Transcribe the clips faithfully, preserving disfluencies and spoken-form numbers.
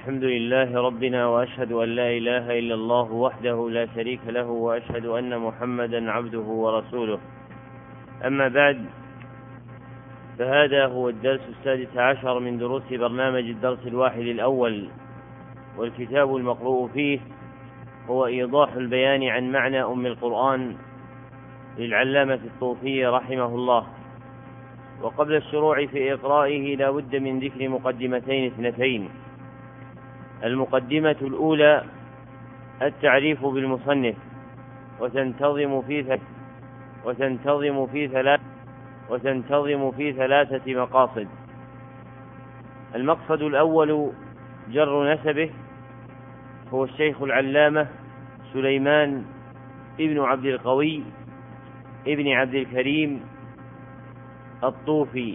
الحمد لله ربنا، وأشهد أن لا إله إلا الله وحده لا شريك له، وأشهد أن محمدا عبده ورسوله. أما بعد، فهذا هو الدرس السادس عشر من دروس برنامج الدرس الواحد الأول، والكتاب المقروء فيه هو إيضاح البيان عن معنى أم القرآن للعلامة الطوفي رحمه الله. وقبل الشروع في إقرائه لا بد من ذكر مقدمتين اثنتين. المقدمة الأولى التعريف بالمصنف، وتنتظم في وتنتظم في ثلاث وتنتظم في ثلاثة مقاصد. المقصد الأول جر نسبه، هو الشيخ العلامة سليمان ابن عبد القوي ابن عبد الكريم الطوفي،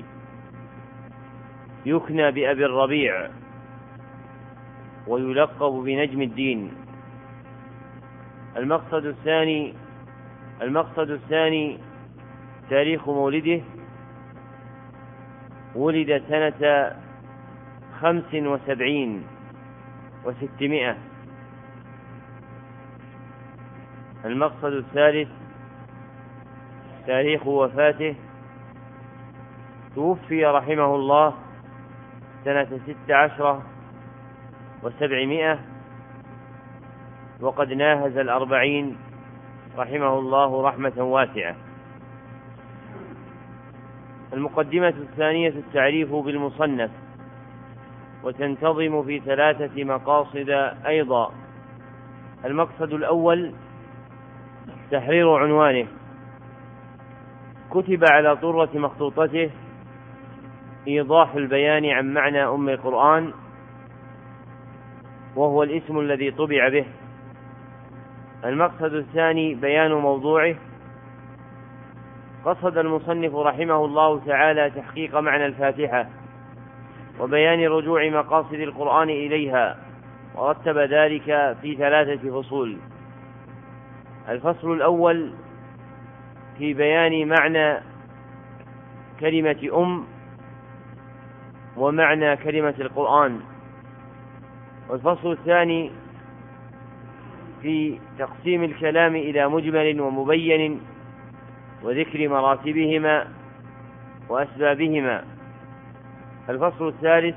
يكنى بأبي الربيع ويلقب بنجم الدين. المقصد الثاني المقصد الثاني تاريخ مولده، ولد سنة خمس وسبعين وستمائة. المقصد الثالث تاريخ وفاته، توفي رحمه الله سنة ست عشر وسبعمائة، وقد ناهز الأربعين رحمه الله رحمة واسعة. المقدمة الثانية التعريف بالمصنف، وتنتظم في ثلاثة مقاصد أيضا. المقصد الأول تحرير عنوانه، كتب على طرة مخطوطته إيضاح البيان عن معنى أم القرآن، وهو الاسم الذي طبع به. المقصد الثاني بيان موضوعه، قصد المصنف رحمه الله تعالى تحقيق معنى الفاتحة وبيان رجوع مقاصد القرآن إليها، ورتب ذلك في ثلاثة فصول. الفصل الأول في بيان معنى كلمة أم ومعنى كلمة القرآن. والفصل الثاني في تقسيم الكلام إلى مجمل ومبين، وذكر مراتبهما وأسبابهما. الفصل الثالث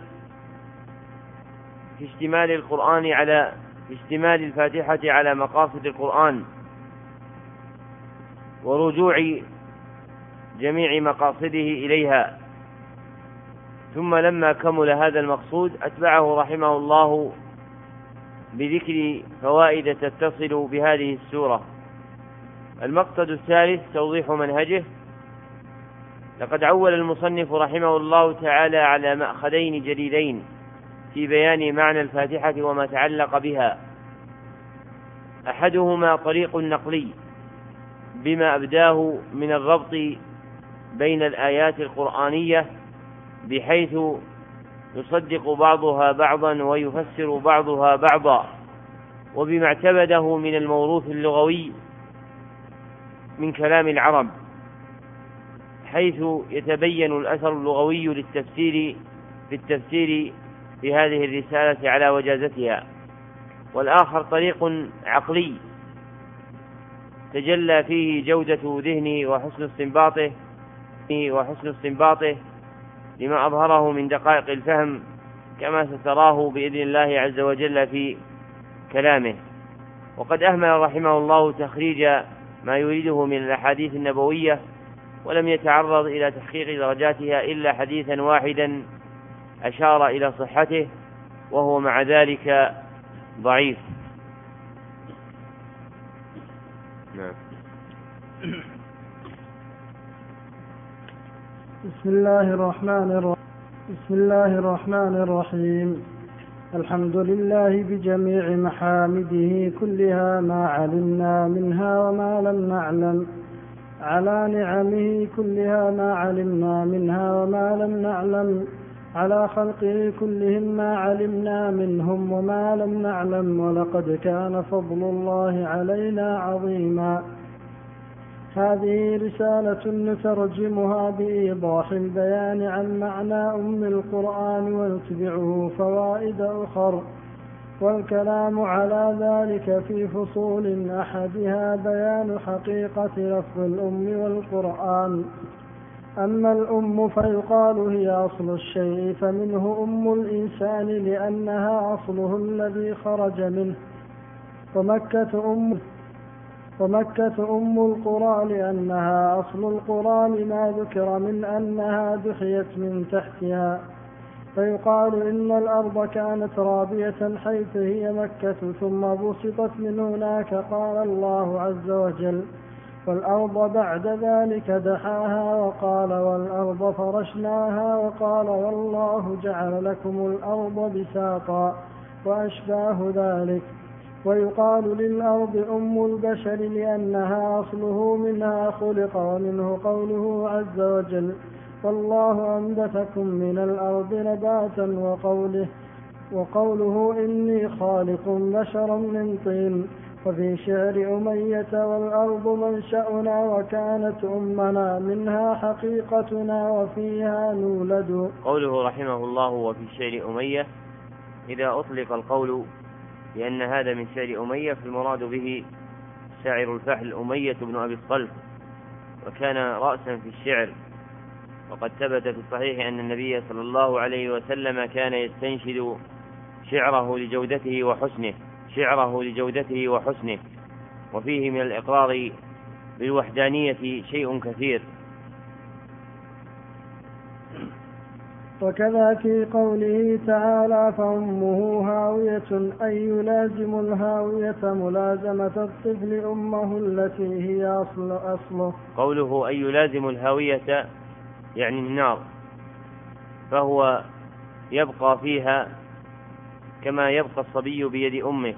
في اشتمال القرآن على في اشتمال الفاتحة على مقاصد القرآن، ورجوع جميع مقاصده إليها. ثم لما كمل هذا المقصود أتبعه رحمه الله بذكر فوائد تتصل بهذه السورة. المقصد الثالث توضيح منهجه. لقد عول المصنف رحمه الله تعالى على مأخذين جليلين في بيان معنى الفاتحة وما تعلق بها. أحدهما طريق نقلي بما أبداه من الربط بين الآيات القرآنية، بحيث يصدق بعضها بعضا ويفسر بعضها بعضا، وبما اعتمده من الموروث اللغوي من كلام العرب، حيث يتبين الأثر اللغوي للتفسير في التفسير في هذه الرسالة على وجازتها. والآخر طريق عقلي تجلى فيه جودة ذهنه وحسن استنباطه وحسن استنباطه لما أظهره من دقائق الفهم، كما ستراه بإذن الله عز وجل في كلامه. وقد أهمل رحمه الله تخريج ما يريده من الأحاديث النبوية، ولم يتعرض إلى تحقيق درجاتها إلا حديثا واحدا أشار إلى صحته، وهو مع ذلك ضعيف. نعم. بسم الله الرحمن الرحيم بسم الله الرحمن الرحيم الحمد لله بجميع محامده كلها، ما علمنا منها وما لم نعلم، على نعمه كلها ما علمنا منها وما لم نعلم، على خلقه كلهم ما علمنا منهم وما لم نعلم، ولقد كان فضل الله علينا عظيما. هذه رسالة نترجمها بإيضاح البيان عن معنى أم القرآن ونتبعه فوائد أخر، والكلام على ذلك في فصول أحدها بيان حقيقة لفظ الأم والقرآن. أما الأم فيقال هي أصل الشيء، فمنه أم الإنسان لأنها أصله الذي خرج منه، ومكة أم ومكة أم القرى لأنها أصل القرى لما ذكر من أنها دحيت من تحتها. فيقال إن الأرض كانت رابية حيث هي مكة ثم بسطت من هناك، قال الله عز وجل: والأرض بعد ذلك دحاها، وقال: والأرض فرشناها، وقال: والله جعل لكم الأرض بساطا، وأشباه ذلك. ويقال للأرض أم البشر لأنها أصله منها خلق، ومنه قوله عز وجل: والله أنبتكم من الأرض نباتا، وقوله, وقوله إني خالق بشرا من طين. وفي شعر أمية: والأرض منشأنا وكانت أمنا منها حقيقتنا وفيها نولد. قوله رحمه الله وفي شعر أمية، إذا أطلق القول لأن هذا من شعر أمية فالمراد به شاعر الفحل أمية بن أبي الصلت، وكان رأسا في الشعر. وقد ثبت في الصحيح أن النبي صلى الله عليه وسلم كان يستنشد شعره لجودته وحسنه شعره لجودته وحسنه وفيه من الإقرار بالوحدانية شيء كثير. وكذا في قوله تعالى: فأمه هاوية، أي يلازم الهاوية ملازمة الطفل أمه التي هي أصل أصله. قوله أي يلازم الهاوية يعني النار، فهو يبقى فيها كما يبقى الصبي بيد أمه.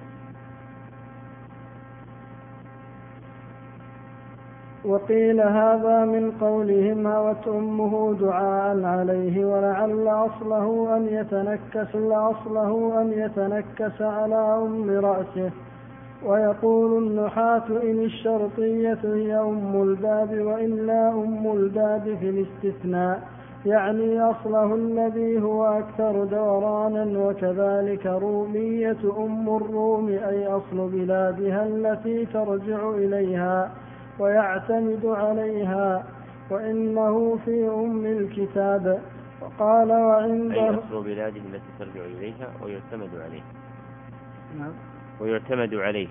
وقيل هذا من قولهم: هوت أمه دعاء عليه، ولعل أصله أن يتنكس أصله أن يتنكس على أم رأسه. ويقول النحاة: إن الشرطية هي أم الباب، وإلا أم الباب في الاستثناء، يعني أصله الذي هو أكثر دورانا. وكذلك رومية أم الروم، أي أصل بلادها التي ترجع إليها ويعتمد عليها، وإنه في أم الكتاب. وقال: وعنده أي أصل بلاده التي ترجع إليها ويعتمد عليها. نعم. ويعتمد عليها.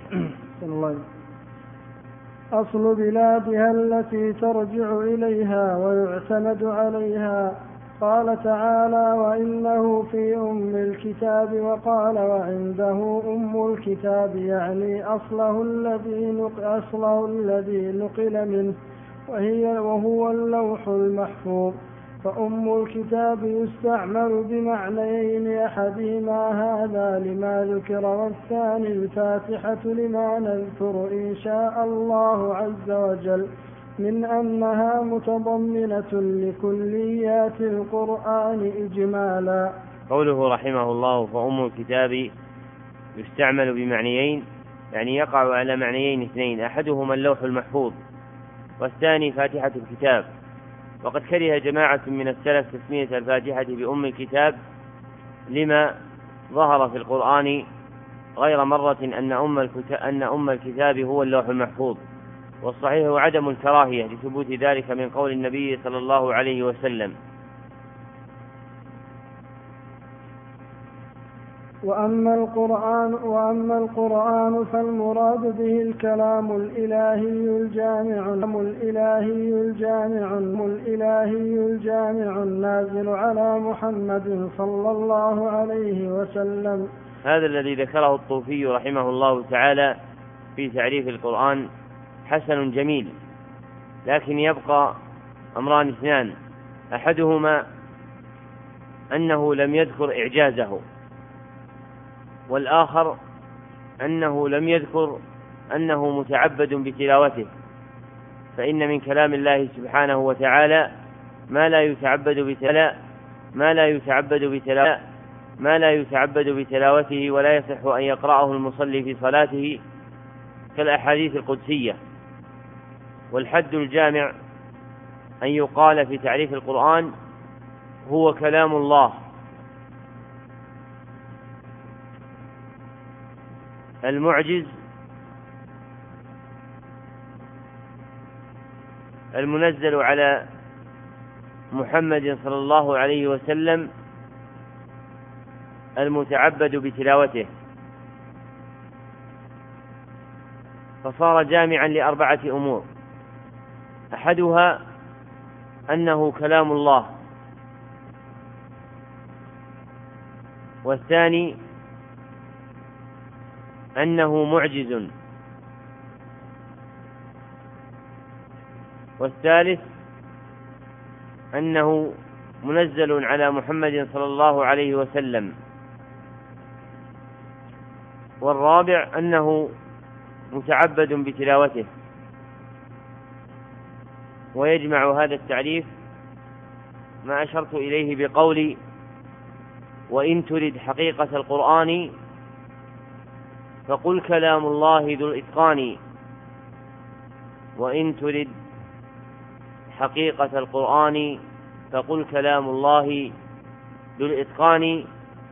أصل بلادها التي ترجع إليها ويعتمد عليها. قال تعالى: وإنه في أم الكتاب. وقال: وعنده أم الكتاب، يعني أصله الذي أصله الذي نقل منه، وهي وهو اللوح المحفوظ. فأم الكتاب يستعمل بمعنيين: أحدهما هذا لما ذكر، والثاني الفاتحة لما نذكر إن شاء الله عز وجل من أنها متضمنة لكليات القرآن إجمالا. قوله رحمه الله فأم الكتاب يستعمل بمعنيين، يعني يقع على معنيين اثنين: أحدهما اللوح المحفوظ، والثاني فاتحة الكتاب. وقد كره جماعة من السلف تسمية الفاتحة بأم الكتاب لما ظهر في القرآن غير مرة أن أم أن أم الكتاب هو اللوح المحفوظ، والصحيح عدم الكراهية لثبوت ذلك من قول النبي صلى الله عليه وسلم. وأما القرآن وأما القرآن فالمراد به الكلام الإلهي الجامع الإلهي الجامع الإلهي الجامع النازل على محمد صلى الله عليه وسلم. هذا الذي ذكره الطوفي رحمه الله تعالى في تعريف القرآن حسن جميل، لكن يبقى أمران اثنان: أحدهما أنه لم يذكر إعجازه، والآخر أنه لم يذكر أنه متعبد بتلاوته، فإن من كلام الله سبحانه وتعالى ما لا يتعبد بتلاوته ما لا يتعبد بتلاوته ما لا يتعبد بتلاوته ولا يصح أن يقرأه المصلي في صلاته كالأحاديث القدسية. والحد الجامع أن يقال في تعريف القرآن هو كلام الله المعجز المنزل على محمد صلى الله عليه وسلم المتعبد بتلاوته، فصار جامعا لأربعة أمور: أحدها أنه كلام الله، والثاني أنه معجز، والثالث أنه منزل على محمد صلى الله عليه وسلم، والرابع أنه متعبد بتلاوته. ويجمع هذا التعريف ما أشرت إليه بقولي: وإن ترد حقيقة القرآن فقل كلام الله ذو الإتقان. وإن ترد حقيقة القرآن فقل كلام الله ذو الإتقان.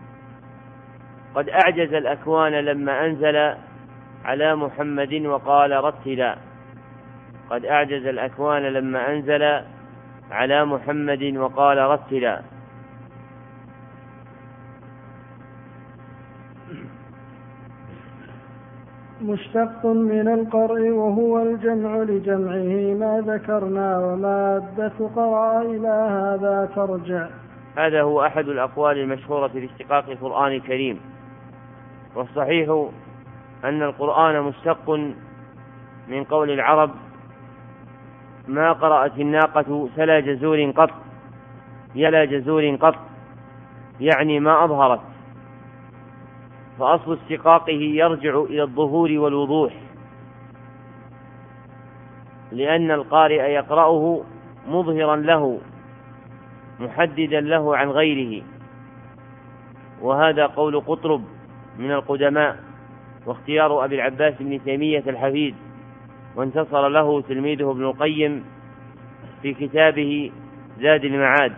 قد أعجز الأكوان لما أنزل على محمد وقال رتلا. قد أعجز الأكوان لما أنزل على محمد وقال رتلا. مشتق من القرء وهو الجمع لجمعه ما ذكرنا، ومادة قرأ إلى هذا ترجع. هذا هو أحد الأقوال المشهورة في اشتقاق القرآن الكريم، والصحيح أن القرآن مشتق من قول العرب: ما قرأت الناقة سلا جزور قط، يلا جزور قط، يعني ما أظهرت. فأصل اشتقاقه يرجع إلى الظهور والوضوح، لأن القارئ يقرأه مظهرا له محددا له عن غيره. وهذا قول قطرب من القدماء، واختيار أبي العباس بن تيمية الحفيد، وانتصر له تلميذه ابن القيم في كتابه زاد المعاد.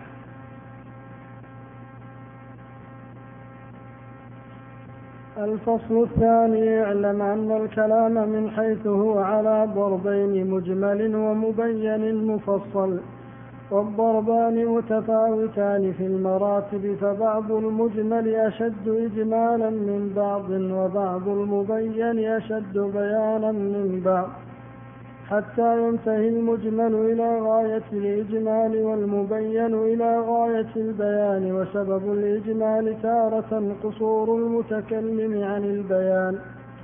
الفصل الثاني: اعلم أن الكلام من حيث هو على ضربين: مجمل ومبين مفصل، والضربان متفاوتان في المراتب، فبعض المجمل أشد إجمالا من بعض، وبعض المبين أشد بيانا من بعض، حتى ينتهي المجمل إلى غاية الإجمال والمبين إلى غاية البيان. وسبب الإجمال تارة قصور المتكلم عن البيان،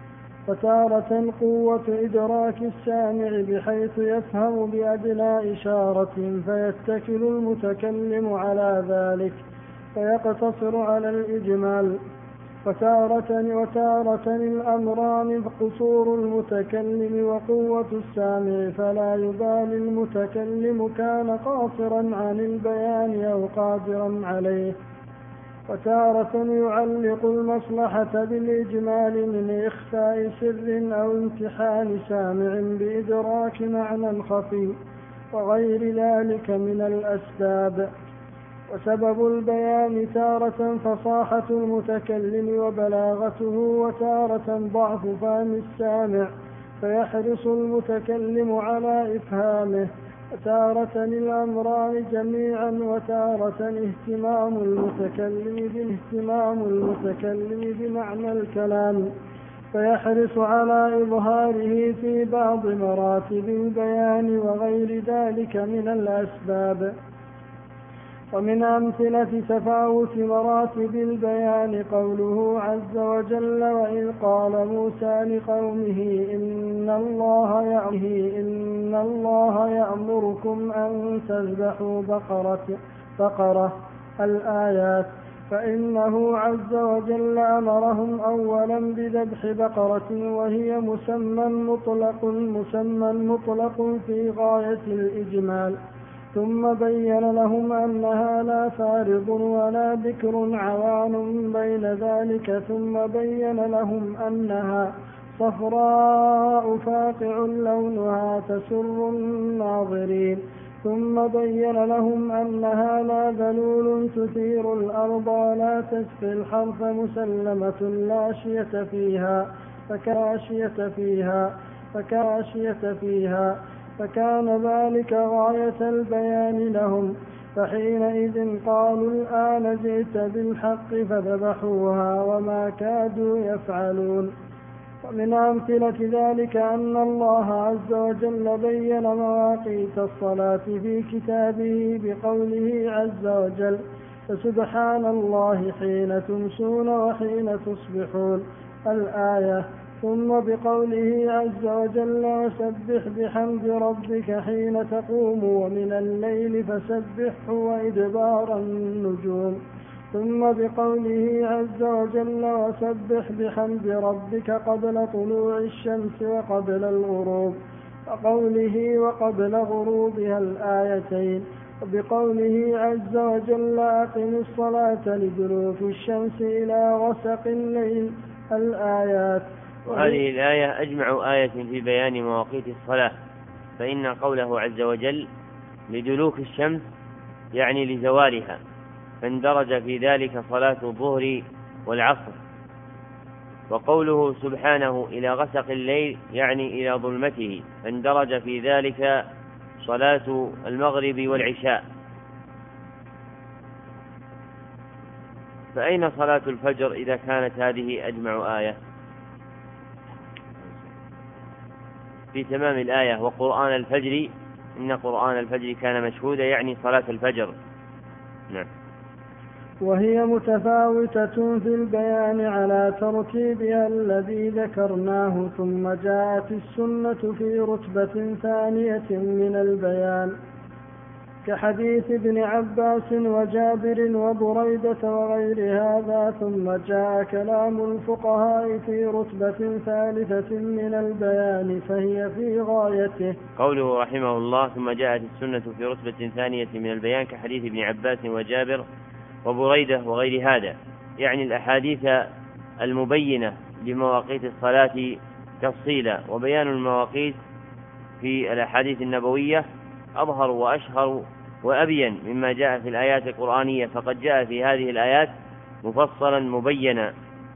وتارة قوة إدراك السامع بحيث يفهم بأدنى إشارة فيتكل المتكلم على ذلك فيقتصر على الإجمال. وتارة وتارة الأمران: قصور المتكلم وقوة السامع، فلا يبالي المتكلم كان قاصرا عن البيان أو قادرا عليه. وتارة يعلق المصلحة بالإجمال من إخفاء سر أو امتحان سامع بإدراك معنى خفي، وغير ذلك من الأسباب. وسبب البيان تارة فصاحة المتكلم وبلاغته، وتارة ضعف فهم السامع فيحرص المتكلم على إفهامه. وتارة الأمران جميعا، وتارة اهتمام المتكلم باهتمام المتكلم بمعنى الكلام فيحرص على إظهاره في بعض مراتب البيان، وغير ذلك من الأسباب. ومن أمثلة تفاوت مراتب البيان قوله عز وجل: وإذ قال موسى لقومه إن الله يأمره إن الله يأمركم أن تذبحوا بقرة بقرة الآيات. فإنه عز وجل أمرهم أولا بذبح بقرة، وهي مسمى مطلق مسمى مطلق في غاية الإجمال، ثم بين لهم أنها لا فارض ولا بكر عوان بين ذلك، ثم بين لهم أنها صفراء فاقع لونها تسر الناظرين ثم بين لهم أنها لا ذلول تثير الأرض ولا تسقي الحرث مسلمة لا شية فيها فكاشية فيها فكاشية فيها فكان ذلك غاية البيان لهم. فحينئذ قالوا الآن جئت بالحق فذبحوها وما كادوا يفعلون. ومن أمثلة ذلك أن الله عز وجل بين مواقيت الصلاة في كتابه بقوله عز وجل فسبحان الله حين تمسون وحين تصبحون الآية، ثم بقوله عز وجل وسبح بحمد ربك حين تقوم ومن الليل فسبحه وإدبار النجوم، ثم بقوله عز وجل وسبح بحمد ربك قبل طلوع الشمس وقبل الغروب، وقوله وقبل غروبها الآيتين، وبقوله عز وجل أقم الصلاة لدلوك الشمس إلى غسق الليل الآيات. وهذه الآية أجمع آية في بيان مواقيت الصلاة، فإن قوله عز وجل لدلوك الشمس يعني لزوالها، فاندرج في ذلك صلاة الظهر والعصر، وقوله سبحانه إلى غسق الليل يعني إلى ظلمته، فاندرج في ذلك صلاة المغرب والعشاء. فأين صلاة الفجر إذا كانت هذه أجمع آية؟ في تمام الآية وقرآن الفجر إن قرآن الفجر كان مشهودا يعني صلاة الفجر. نعم. وهي متفاوتة في البيان على ترتيبها الذي ذكرناه، ثم جاءت السنة في رتبة ثانية من البيان كحديث ابن عباس وجابر وبريدة وغير هذا، ثم جاء كلام الفقهاء في رتبة ثالثة من البيان فهي في غايته. قوله رحمه الله ثم جاءت السنة في رتبة ثانية من البيان كحديث ابن عباس وجابر وبريدة وغير هذا، يعني الأحاديث المبينة لمواقيت الصلاة تفصيلا، وبيان المواقيت في الأحاديث النبوية أظهر وأشهر وأبين مما جاء في الآيات القرآنية، فقد جاء في هذه الآيات مفصلا مبينا.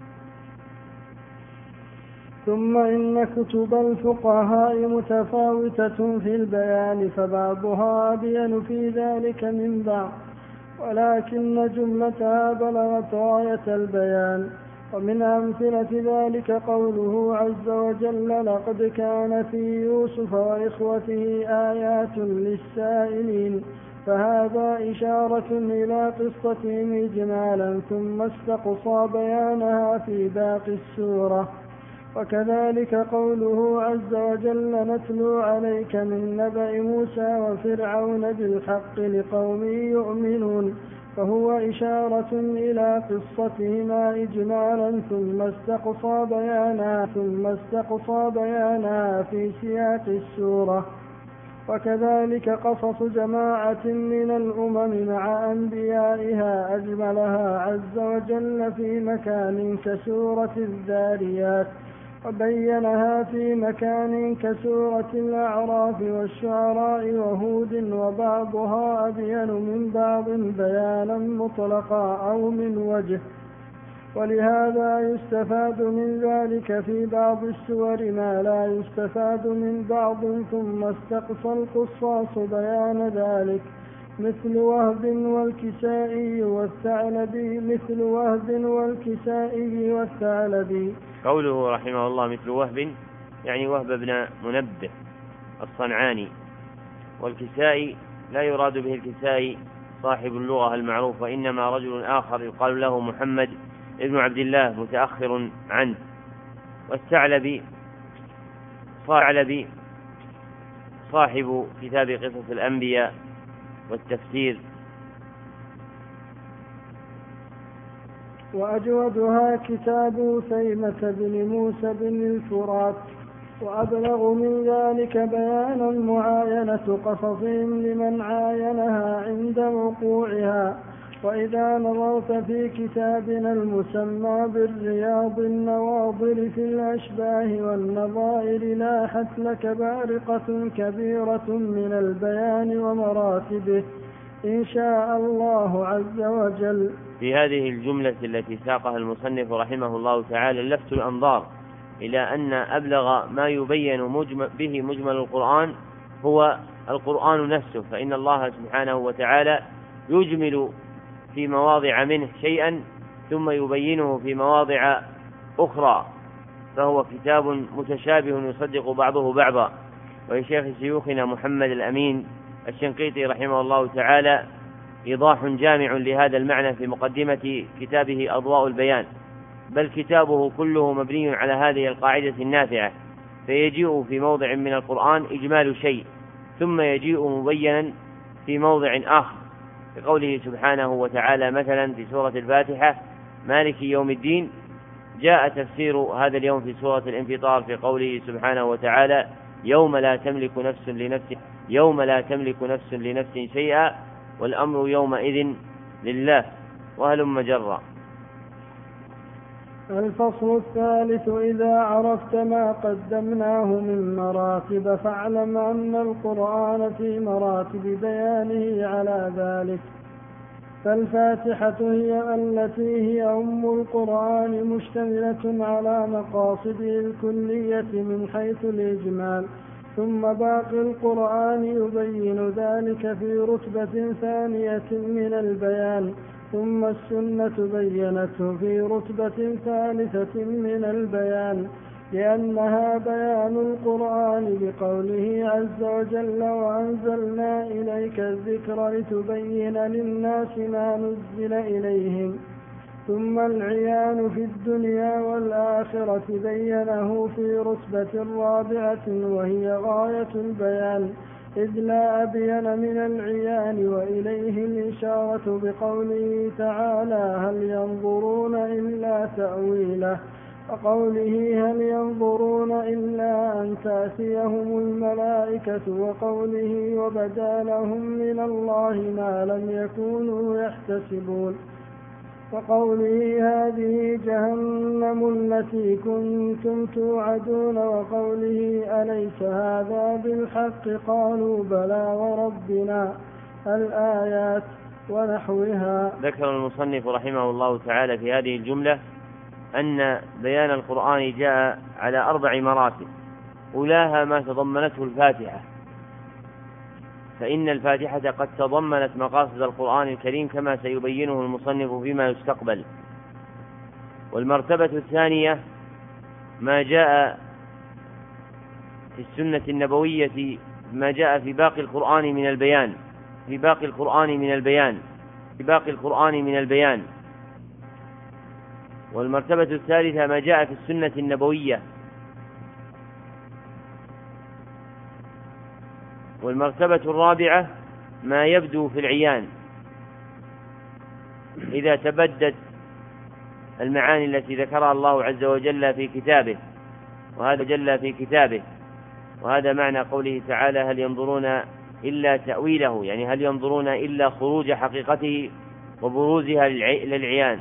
ثم إن كتب الفقهاء متفاوتة في البيان، فبعضها أبين في ذلك من بعض، ولكن جملتها بلغت غاية البيان. ومن أمثلة ذلك قوله عز وجل لقد كان في يوسف وإخوته آيات للسائلين، فهذا إشارة إلى قصتهم إجمالا ثم استقصى بيانها في باقي السورة. وكذلك قوله عز وجل نتلو عليك من نبأ موسى وفرعون بالحق لقوم يؤمنون، فهو إشارة إلى قصتهما إجمالا ثم استقصى بيانها ثم استقصى بيانها في سياق السورة. وكذلك قصص جماعة من الأمم مع أنبيائها أجملها عز وجل في مكان كسورة الذاريات، وبينها في مكان كسورة الأعراف والشعراء وهود، وبعضها أبين من بعض بيانا مطلقا أو من وجه. ولهذا يستفاد من ذلك في بعض السور ما لا يستفاد من بعض، ثم استقصى القصاص بيان ذلك مثل وهب والكسائي والثعلبي مثل وهب والكسائي والثعلبي. قوله رحمه الله مثل وهب يعني وهب بن منبه الصنعاني، والكسائي لا يراد به الكسائي صاحب اللغة المعروف، وإنما رجل آخر يقال له محمد ابن عبد الله متأخر عنه. والثعلبي ثعلبي صاحب كتاب قصص الأنبياء والتفسير. وأجودها كتاب ثيمة بن موسى بن الفرات، وأبلغ من ذلك بيانا معاينة قصصهم لمن عاينها عند وقوعها، وإذا نظرت في كتابنا المسمى بالرياض النواظر في الأشباه والنظائر لاحت لك بارقة كبيرة من البيان ومراتبه إن شاء الله عز وجل. في هذه الجملة التي ساقها المصنف رحمه الله تعالى لفت الأنظار إلى أن أبلغ ما يبين مجمل به مجمل القرآن هو القرآن نفسه، فإن الله سبحانه وتعالى يجمل في مواضع منه شيئا ثم يبينه في مواضع أخرى، فهو كتاب متشابه يصدق بعضه بعضا. ولشيخ شيوخنا محمد الأمين الشنقيطي رحمه الله تعالى إيضاح جامع لهذا المعنى في مقدمة كتابه أضواء البيان، بل كتابه كله مبني على هذه القاعدة النافعة، فيجيء في موضع من القرآن إجمال شيء ثم يجيء مبينا في موضع آخر، بقوله سبحانه وتعالى مثلا في سورة الفاتحة مالك يوم الدين، جاء تفسير هذا اليوم في سورة الانفطار في قوله سبحانه وتعالى يوم لا تملك نفس لنفس يوم لا تملك نفس لنفس شيئا والأمر يومئذ لله، وهلم جرا. الفصل الثالث: إذا عرفت ما قدمناه من مراتب فاعلم أن القرآن في مراتب بيانه على ذلك. فالفاتحة هي التي هي أم القرآن، مشتملة على مقاصده الكلية من حيث الإجمال، ثم باقي القرآن يبين ذلك في رتبة ثانية من البيان، ثم السنة بينته في رتبة ثالثة من البيان، لأنها بيان القرآن بقوله عز وجل وأنزلنا إليك الذكر لتبين للناس ما نزل إليهم. ثم العيان في الدنيا والآخرة بينه في رتبة رابعة وهي غاية البيان، إذ لا أبين من العيان، وإليه الإشارة بقوله تعالى هل ينظرون إلا تأويله، وقوله هل ينظرون إلا أن تأتيهم الملائكة، وقوله وبدا لهم من الله ما لم يكونوا يحتسبون، وقوله هذه جهنم التي كنتم توعدون، وقوله أليس هذا بالحق قالوا بلى وربنا، الآيات ونحوها. ذكر المصنف رحمه الله تعالى في هذه الجملة أن بيان القرآن جاء على أربع مراتب، أولاها ما تضمنته الفاتحة، فإن الفاتحة قد تضمنت مقاصد القرآن الكريم كما سيبينه المصنف فيما يستقبل. والمرتبة الثانية ما جاء في السنة النبوية، ما جاء في باقي القرآن من البيان في باقي القرآن من البيان في باقي القرآن من البيان والمرتبة الثالثة ما جاء في السنة النبوية. والمرتبة الرابعة ما يبدو في العيان إذا تبدت المعاني التي ذكرها الله عز وجل في كتابه، وهذا جل في كتابه، وهذا معنى قوله تعالى هل ينظرون إلا تأويله، يعني هل ينظرون إلا خروج حقيقته وبروزها للعيان.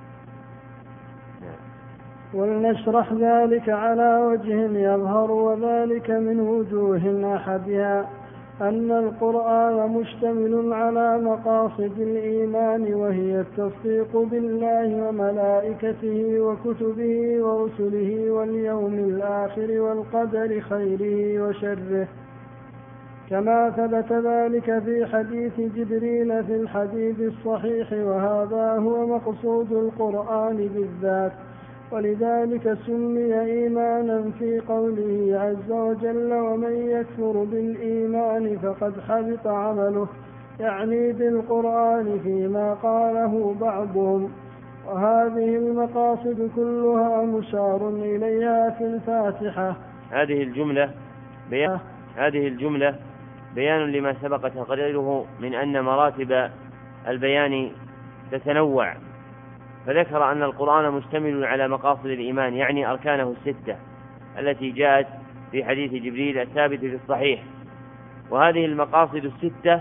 ولنشرح ذلك على وجه يظهر، وذلك من وجوه أحدها أن القرآن مشتمل على مقاصد الإيمان، وهي التصديق بالله وملائكته وكتبه ورسله واليوم الآخر والقدر خيره وشره، كما ثبت ذلك في حديث جبريل في الحديث الصحيح، وهذا هو مقصود القرآن بالذات، ولذلك سمي إيمانا في قوله عز وجل ومن يكفر بالإيمان فقد حبط عمله، يعني بالقرآن فيما قاله بعضهم. وهذه المقاصد كلها مشار إليها في الفاتحة. هذه الجملة بيان هذه الجملة بيان لما سبق تقريره من أن مراتب البيان تتنوع، فذكر أن القرآن مشتمل على مقاصد الإيمان، يعني أركانه الستة التي جاءت في حديث جبريل الثابت في الصحيح. وهذه المقاصد الستة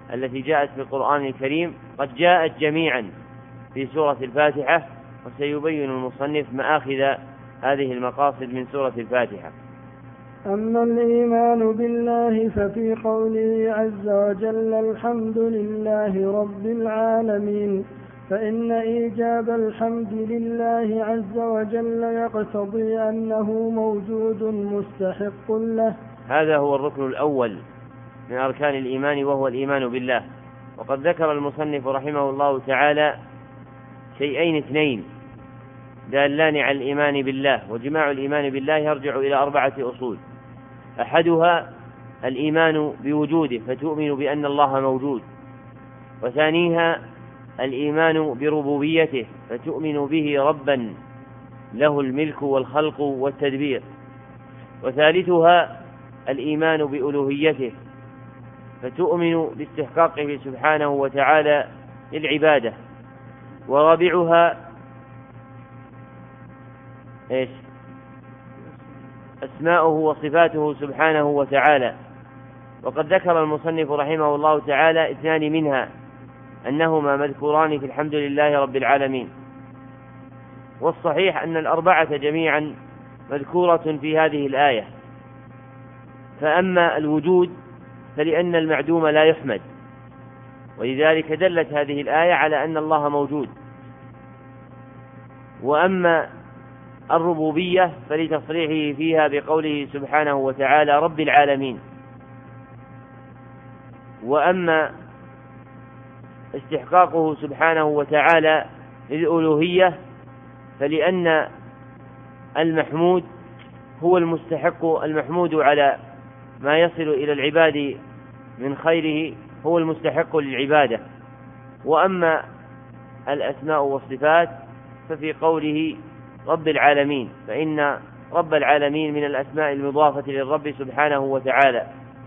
التي جاءت في القرآن الكريم قد جاءت جميعا في سورة الفاتحة، وسيبين المصنف مآخذ هذه المقاصد من سورة الفاتحة. أما الإيمان بالله ففي قوله عز وجل الحمد لله رب العالمين، فإن إيجاب الحمد لله عز وجل يقتضي أنه موجود مستحق له. هذا هو الركن الأول من أركان الإيمان، وهو الإيمان بالله. وقد ذكر المصنف رحمه الله تعالى شيئين اثنين دالان على الإيمان بالله، وجماع الإيمان بالله يرجع إلى أربعة أصول. أحدها الإيمان بوجوده، فتؤمن بأن الله موجود. وثانيها الإيمان بربوبيته، فتؤمن به ربا له الملك والخلق والتدبير. وثالثها الإيمان بألوهيته، فتؤمن باستحقاقه سبحانه وتعالى للعبادة. ورابعها إيش؟ أسماؤه وصفاته سبحانه وتعالى. وقد ذكر المصنف رحمه الله تعالى اثنان منها أنهما مذكوران في الحمد لله رب العالمين، والصحيح أن الأربعة جميعا مذكورة في هذه الآية. فأما الوجود فلأن المعدوم لا يحمد، ولذلك دلت هذه الآية على أن الله موجود. وأما الربوبية فلتصريحه فيها بقوله سبحانه وتعالى رب العالمين. وأما استحقاقه سبحانه وتعالى للألوهية فلأن المحمود هو المستحق، المحمود على ما يصل إلى العباد من خيره هو المستحق للعبادة. وأما الأسماء والصفات ففي قوله رب العالمين، فإن رب العالمين من الأسماء المضافة للرب سبحانه وتعالى.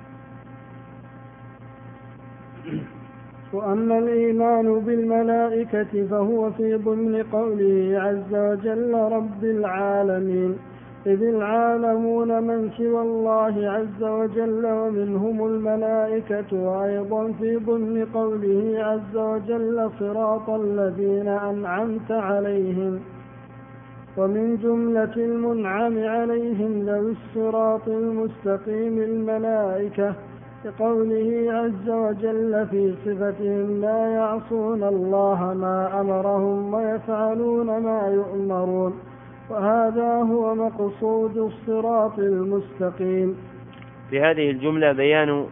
وأما الإيمان بالملائكة فهو في ضمن قوله عز وجل رب العالمين، إذ العالمون من سوى الله عز وجل ومنهم الملائكة، وأيضا في ضمن قوله عز وجل صراط الذين أنعمت عليهم، ومن جملة المنعم عليهم ذوي الصراط المستقيم الملائكة، لقوله عز وجل في صفتهم لا يعصون الله ما أمرهم ويفعلون ما يؤمرون، وهذا هو مقصود الصراط المستقيم. في هذه الجملة بيان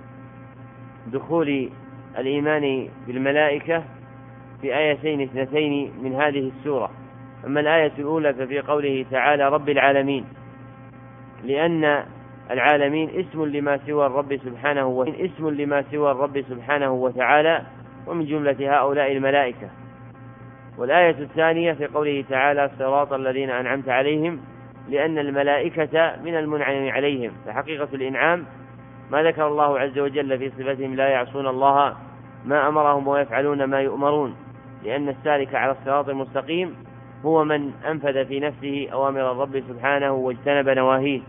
دخول الإيمان بالملائكة في آيتين اثنتين من هذه السورة. أما الآية الأولى ففي قوله تعالى رب العالمين، لأن العالمين اسم لما سوى الرب سبحانه وتعالى، اسم لما سوى الرب سبحانه وتعالى، ومن جملة هؤلاء الملائكة. والآية الثانية في قوله تعالى صراط الذين أنعمت عليهم، لأن الملائكة من المنعم عليهم، فحقيقة الإنعام ما ذكر الله عز وجل في صفتهم لا يعصون الله ما أمرهم ويفعلون ما يؤمرون، لأن السالك على الصراط المستقيم هو من أنفذ في نفسه أوامر الرب سبحانه واجتنب نواهيه.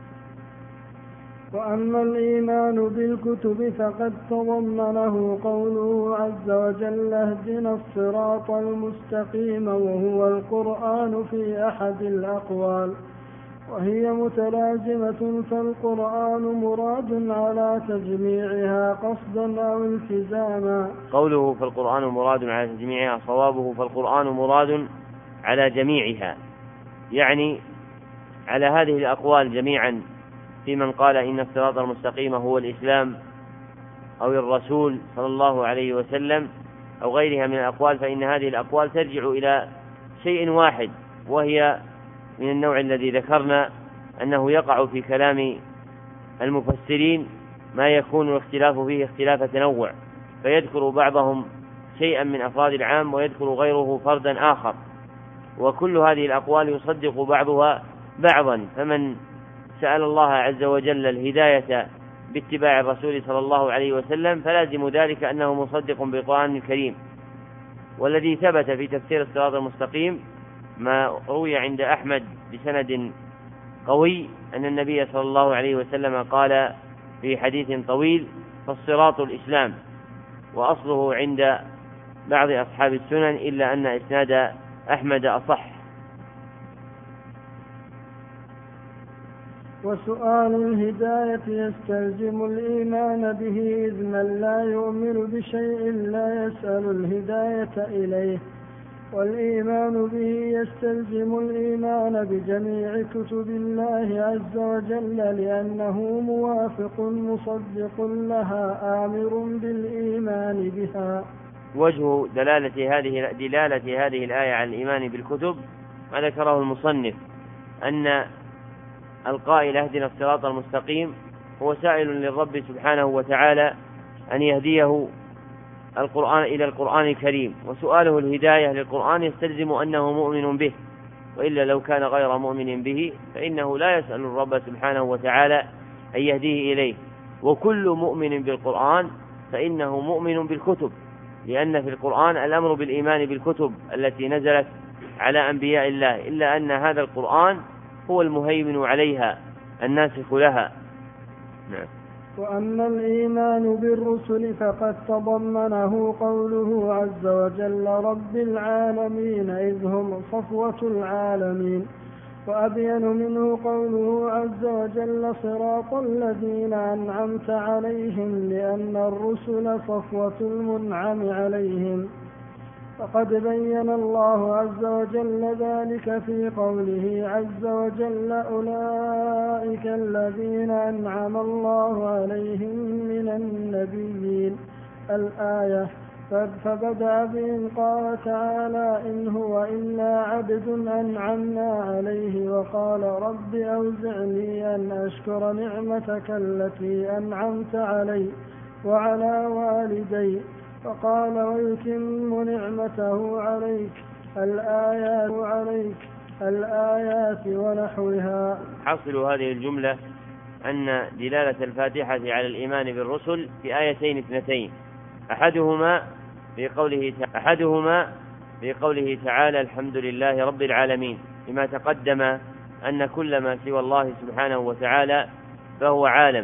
وأما الإيمان بالكتب فقد تضمنه قوله عز وجل اهدنا الصراط المستقيم، وهو القرآن في أحد الأقوال، وهي متلازمة، فالقرآن مراد على تجميعها قصدا أو التزاما. قوله فالقرآن مراد على تجميعها صوابه فالقرآن مراد على جميعها، يعني على هذه الأقوال جميعا، في من قال إن الصراط المستقيم هو الإسلام أو الرسول صلى الله عليه وسلم أو غيرها من الأقوال، فإن هذه الأقوال ترجع إلى شيء واحد، وهي من النوع الذي ذكرنا أنه يقع في كلام المفسرين ما يكون الاختلاف فيه اختلاف تنوع، فيذكر بعضهم شيئا من أفراد العام ويذكر غيره فردا آخر، وكل هذه الأقوال يصدق بعضها بعضا. فمن سأل الله عز وجل الهداية باتباع الرسول صلى الله عليه وسلم فلازم ذلك أنه مصدق بالقرآن الكريم. والذي ثبت في تفسير الصراط المستقيم ما روي عند أحمد بسند قوي أن النبي صلى الله عليه وسلم قال في حديث طويل فالصراط الإسلام، وأصله عند بعض أصحاب السنن إلا أن إسناد أحمد أصح. وسؤال الهداية يستلزم الإيمان به، إذ من لا يؤمن بشيء لا يسأل الهداية إليه، والإيمان به يستلزم الإيمان بجميع كتب الله عز وجل، لأنه موافق مصدق لها آمر بالإيمان بها. وجه دلالة هذه دلالة هذه الآية على الإيمان بالكتب ما ذكره المصنف، أن القائل اهدنا الصراط المستقيم هو سائل للرب سبحانه وتعالى أن يهديه القرآن إلى القرآن الكريم، وسؤاله الهداية للقرآن يستلزم أنه مؤمن به، وإلا لو كان غير مؤمن به فإنه لا يسأل الرب سبحانه وتعالى أن يهديه إليه. وكل مؤمن بالقرآن فإنه مؤمن بالكتب، لأن في القرآن الأمر بالإيمان بالكتب التي نزلت على أنبياء الله، إلا أن هذا القرآن هو المهيمن عليها الناسخ لها. نعم. وأما الإيمان بالرسل فقد تضمنه قوله عز وجل رب العالمين، إذ هم صفوة العالمين، وأبين منه قوله عز وجل صراط الذين أنعمت عليهم، لأن الرسل صفوة المنعم عليهم. فقد بين الله عز وجل ذلك في قوله عز وجل أولئك الذين أنعم الله عليهم من النبيين الآية، فبدأ بهم قال تعالى إن هو إلا عبد أنعمنا عليه، وقال رب أوزعني أن أشكر نعمتك التي أنعمت علي وعلى والدي، فقال ويتم نعمته عليك الآيات عليك الآيات ونحوها. حاصل هذه الجملة أن دلالة الفاتحة على الإيمان بالرسل في آيتين اثنتين، أحدهما في قوله أحدهما في قوله تعالى الحمد لله رب العالمين، لما تقدم أن كل ما سوى الله سبحانه وتعالى فهو عالم،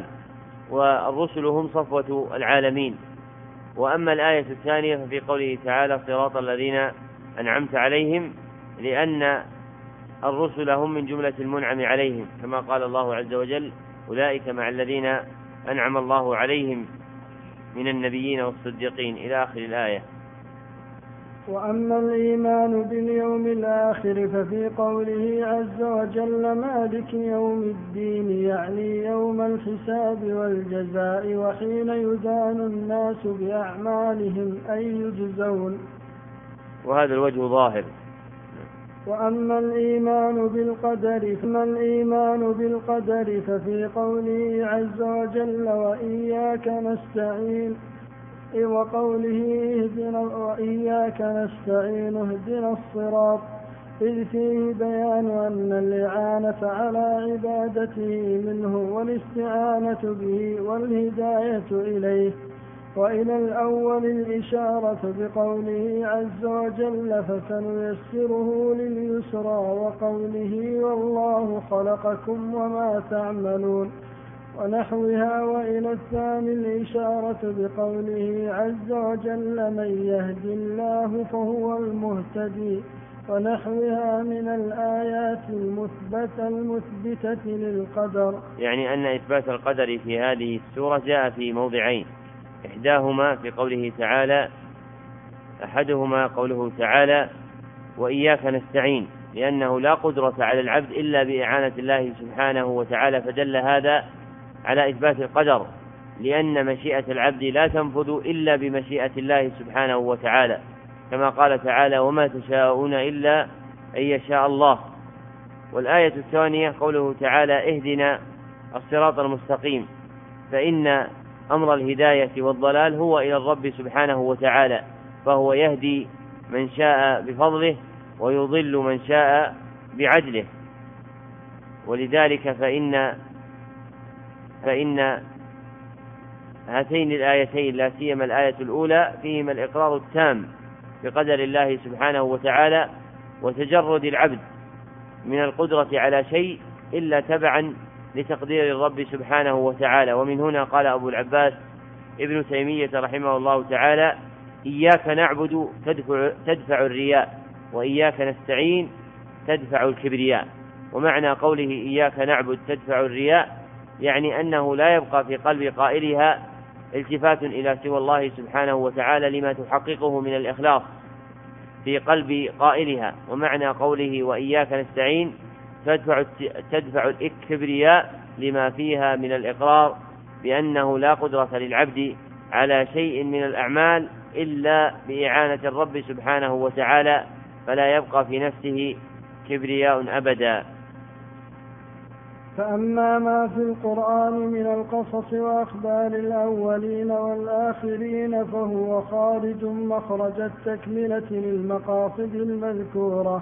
والرسل هم صفوة العالمين. وأما الآية الثانية ففي قوله تعالى صراط الذين أنعمت عليهم، لأن الرسل هم من جملة المنعم عليهم، كما قال الله عز وجل أولئك مع الذين أنعم الله عليهم من النبيين والصديقين إلى آخر الآية. وأما الإيمان باليوم الآخر ففي قوله عز وجل مالك يوم الدين، يعني يوم الحساب والجزاء، وحين يدان الناس بأعمالهم أي يجزون، وهذا الوجه ظاهر. وأما الإيمان بالقدر فما الإيمان بالقدر ففي قوله عز وجل وإياك نستعين، وقوله اهدنا وإياك نستعين اهدنا الصراط، إذ فيه بيان أن الإعانة على عبادته منه والاستعانة به والهداية إليه. وإلى الأول الإشارة بقوله عز وجل فسنيسره لليسرى، وقوله والله خلقكم وما تعملون ونحوها. وإلى الثاني الإشارة بقوله عز وجل من يهد الله فهو المهتدي، ونحوها من الآيات المثبتة المثبتة للقدر. يعني أن إثبات القدر في هذه السورة جاء في موضعين، إحداهما في قوله تعالى أحدهما قوله تعالى وإياك نستعين، لأنه لا قدرة على العبد إلا بإعانة الله سبحانه وتعالى، فدل هذا على إثبات القدر، لأن مشيئة العبد لا تنفذ إلا بمشيئة الله سبحانه وتعالى، كما قال تعالى وما تشاءون إلا أن يشاء الله. والآية الثانية قوله تعالى اهدنا الصراط المستقيم، فإن أمر الهداية والضلال هو إلى الرب سبحانه وتعالى، فهو يهدي من شاء بفضله ويضل من شاء بعدله. ولذلك فإن فإن هاتين الآيتين لا سيما الآية الأولى فيهما الإقرار التام بقدر الله سبحانه وتعالى، وتجرد العبد من القدرة على شيء إلا تبعا لتقدير الرب سبحانه وتعالى. ومن هنا قال أبو العباس ابن تيمية رحمه الله تعالى: إياك نعبد تدفع, تدفع الرياء، وإياك نستعين تدفع الكبرياء. ومعنى قوله إياك نعبد تدفع الرياء يعني أنه لا يبقى في قلب قائلها التفات إلى سوى الله سبحانه وتعالى لما تحققه من الإخلاص في قلب قائلها. ومعنى قوله وإياك نستعين تدفع, تدفع الكبرياء لما فيها من الإقرار بأنه لا قدرة للعبد على شيء من الأعمال إلا بإعانة الرب سبحانه وتعالى، فلا يبقى في نفسه كبرياء أبدا. فأما ما في القرآن من القصص وأخبار الأولين والآخرين فهو خارج مخرج التكملة للمقاصد المذكورة،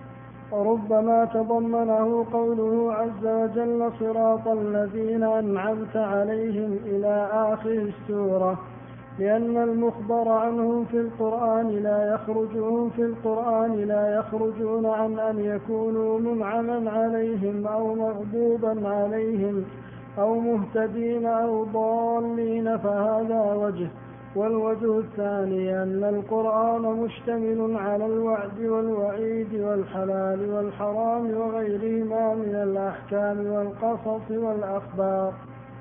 وربما تضمنه قوله عز وجل صراط الذين أنعمت عليهم إلى آخر السورة، لأن المخبر عنهم في القرآن لا يخرجون في القرآن لا يخرجون عن أن يكونوا منعما عليهم أو مغضوبا عليهم أو مهتدين أو ضالين، فهذا وجه. والوجه الثاني أن القرآن مشتمل على الوعد والوعيد والحلال والحرام وغيرهما من الأحكام والقصص والأخبار.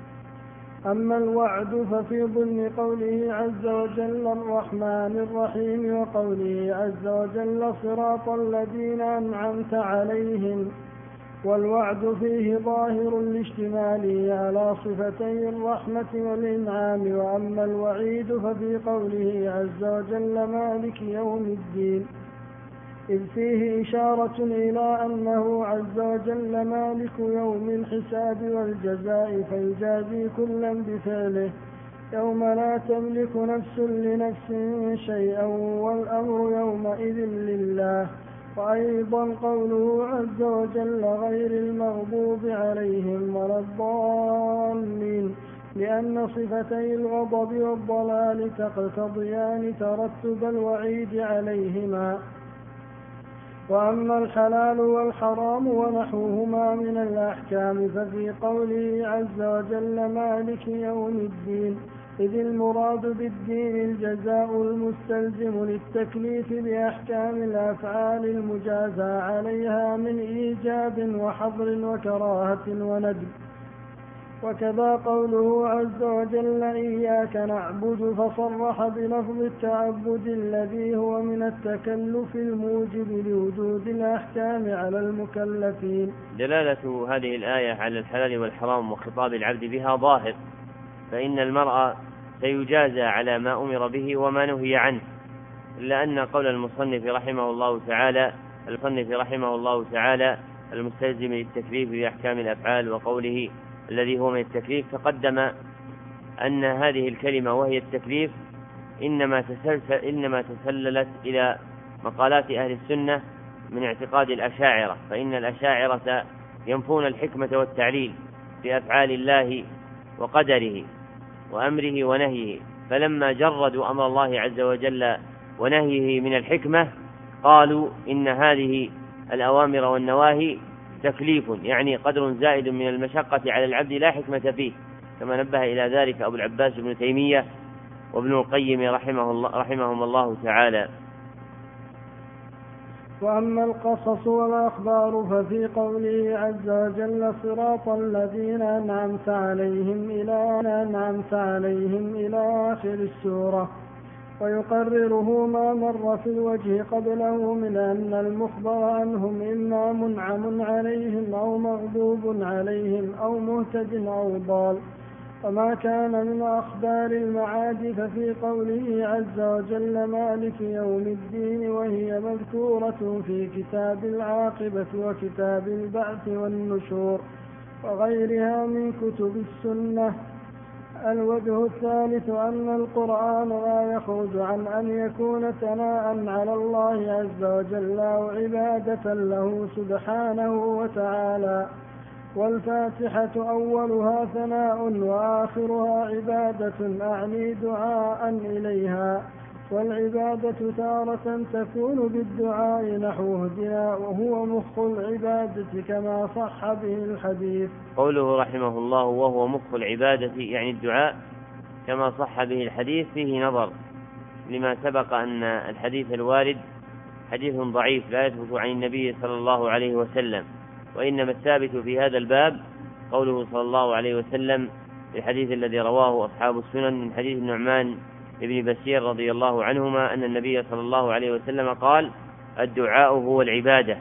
أما الوعد ففي ضمن قوله عز وجل الرحمن الرحيم وقوله عز وجل صراط الذين أنعمت عليهم، والوعد فيه ظاهر الاشتمال على صفتي الرحمة والإنعام. وأما الوعيد ففي قوله عز وجل مالك يوم الدين، إذ فيه إشارة إلى أنه عز وجل مالك يوم الحساب والجزاء، فيجازي كلا بفعله يوم لا تملك نفس لنفس شيئا والأمر يومئذ لله. وأيضا قوله عز وجل غير المغضوب عليهم ولا الضالين، لأن صفتي الغضب والضلال تقتضيان ترتب الوعيد عليهما. وأما الحلال والحرام ونحوهما من الأحكام ففي قوله عز وجل مالك يوم الدين، إذ المراد بالدين الجزاء المستلزم للتكليف بأحكام الأفعال المجازى عليها من إيجاب وحظر وكراهة وندب. وكذا قوله عز وجل إياك نعبد، فصرح بلفظ التعبد الذي هو من التكلف الموجب لوجود الأحكام على المكلفين. دلالة هذه الآية على الحلال والحرام وخطاب العبد بها ظاهر، فإن المرء سيجازى على ما أمر به وما نهي عنه، إلا أن قول المصنف رحمه الله تعالى المصنف رحمه الله تعالى المستلزم للتكليف بأحكام الأفعال وقوله الذي هو من التكليف، تقدم أن هذه الكلمة وهي التكليف إنما تسلسل إنما تسللت إلى مقالات أهل السنة من اعتقاد الأشاعرة، فإن الأشاعرة ينفون الحكمة والتعليل في أفعال الله وقدره وأمره ونهيه، فلما جردوا أمر الله عز وجل ونهيه من الحكمة قالوا إن هذه الأوامر والنواهي تكليف، يعني قدر زائد من المشقة على العبد لا حكمة فيه، كما نبه إلى ذلك أبو العباس ابن تيمية وابن القيم رحمه الله رحمهم الله تعالى. وأما القصص والأخبار ففي قوله عز وجل صراط الذين أنعمت عليهم إلى أنعمت عليهم إلى آخر السورة، ويقرره ما مر في الوجه قبله من أن المخبر عنهم إما منعم عليهم أو مغضوب عليهم أو مهتد أو ضال. وما كان من أخبار المعاد ففي قوله عز وجل مالك يوم الدين، وهي مذكورة في كتاب العاقبة وكتاب البعث والنشور وغيرها من كتب السنة. الوجه الثالث أن القرآن لا يخرج عن أن يكون ثناء على الله عز وجل وعبادة له سبحانه وتعالى، والفاتحة أولها ثناء وآخرها عبادة، أعني دعاء إليها، والعبادة تارة تكون بالدعاء نحو اهدنا، وهو مخ العبادة كما صح به الحديث. قوله رحمه الله وهو مخ العبادة يعني الدعاء، كما صح به الحديث فيه نظر، لما سبق أن الحديث الوارد حديث ضعيف لا يثبت عن النبي صلى الله عليه وسلم، وإنما الثابت في هذا الباب قوله صلى الله عليه وسلم في الحديث الذي رواه أصحاب السنن من حديث النعمان ابن بشير رضي الله عنهما أن النبي صلى الله عليه وسلم قال: الدعاء هو العبادة.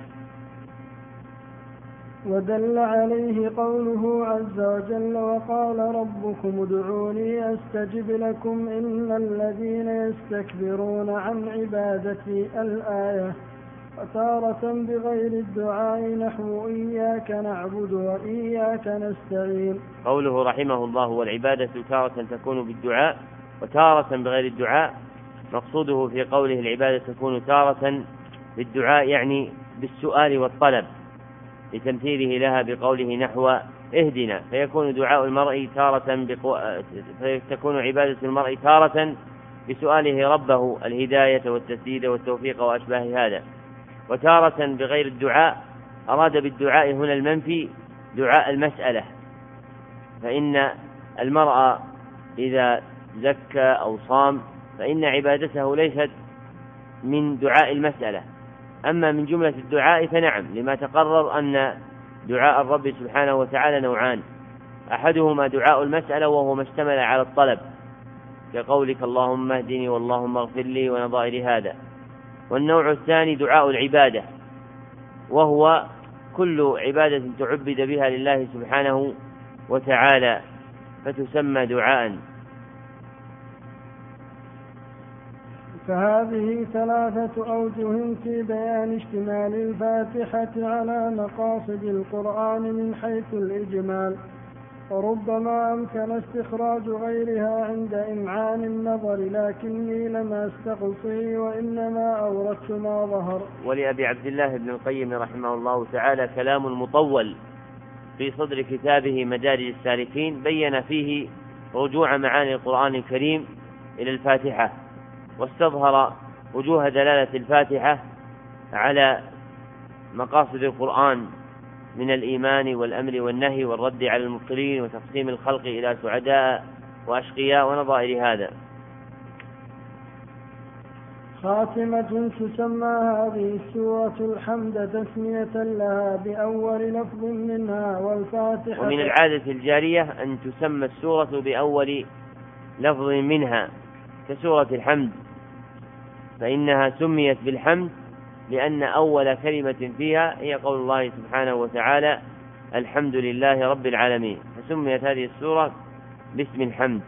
ودل عليه قوله عز وجل: وقال ربكم ادعوني أستجب لكم إن الذين يستكبرون عن عبادتي الآية. وتارة بغير الدعاء نحو إياك نعبد وإياك نستعين. قوله رحمه الله والعبادة تارة تكون بالدعاء وتارة بغير الدعاء، مقصوده في قوله العبادة تكون تارة بالدعاء يعني بالسؤال والطلب، لتمثيله لها بقوله نحو اهدنا، فيكون دعاء المرء تارة بقو... فتكون عبادة المرء تارة بسؤاله ربه الهداية والتسديد والتوفيق وأشباه هذا. وتارة بغير الدعاء أراد بالدعاء هنا المنفي دعاء المسألة، فإن المرء إذا زكى أو صام فإن عبادته ليست من دعاء المسألة، أما من جملة الدعاء فنعم، لما تقرر أن دعاء الرب سبحانه وتعالى نوعان: أحدهما دعاء المسألة وهو ما اشتمل على الطلب كقولك اللهم اهدني واللهم اغفر لي ونظائر هذا، والنوع الثاني دعاء العبادة وهو كل عبادة تعبد بها لله سبحانه وتعالى فتسمى دعاء. فهذه ثلاثة أوجه في بيان اشتمال الفاتحة على مقاصد القرآن من حيث الإجمال، وربما أمكن استخراج غيرها عند إمعان النظر، لكني لم أستقصي وإنما أوردت ما ظهر. ولأبي عبد الله بن القيم رحمه الله تعالى كلام مطول في صدر كتابه مدارج السالكين بين فيه رجوع معاني القرآن الكريم إلى الفاتحة، واستظهر وجوه دلالة الفاتحة على مقاصد القرآن من الإيمان والأمر والنهي والرد على المبطلين وتقسيم الخلق إلى سعداء وأشقياء ونظائر هذا. خاتمة تسمى هذه السورة الحمد تسمية لها بأول لفظ منها والفاتحة. ومن العادة الجارية أن تسمى السورة بأول لفظ منها كسورة الحمد، فإنها سميت بالحمد لأن أول كلمة فيها هي قول الله سبحانه وتعالى الحمد لله رب العالمين، فسميت هذه السورة باسم الحمد.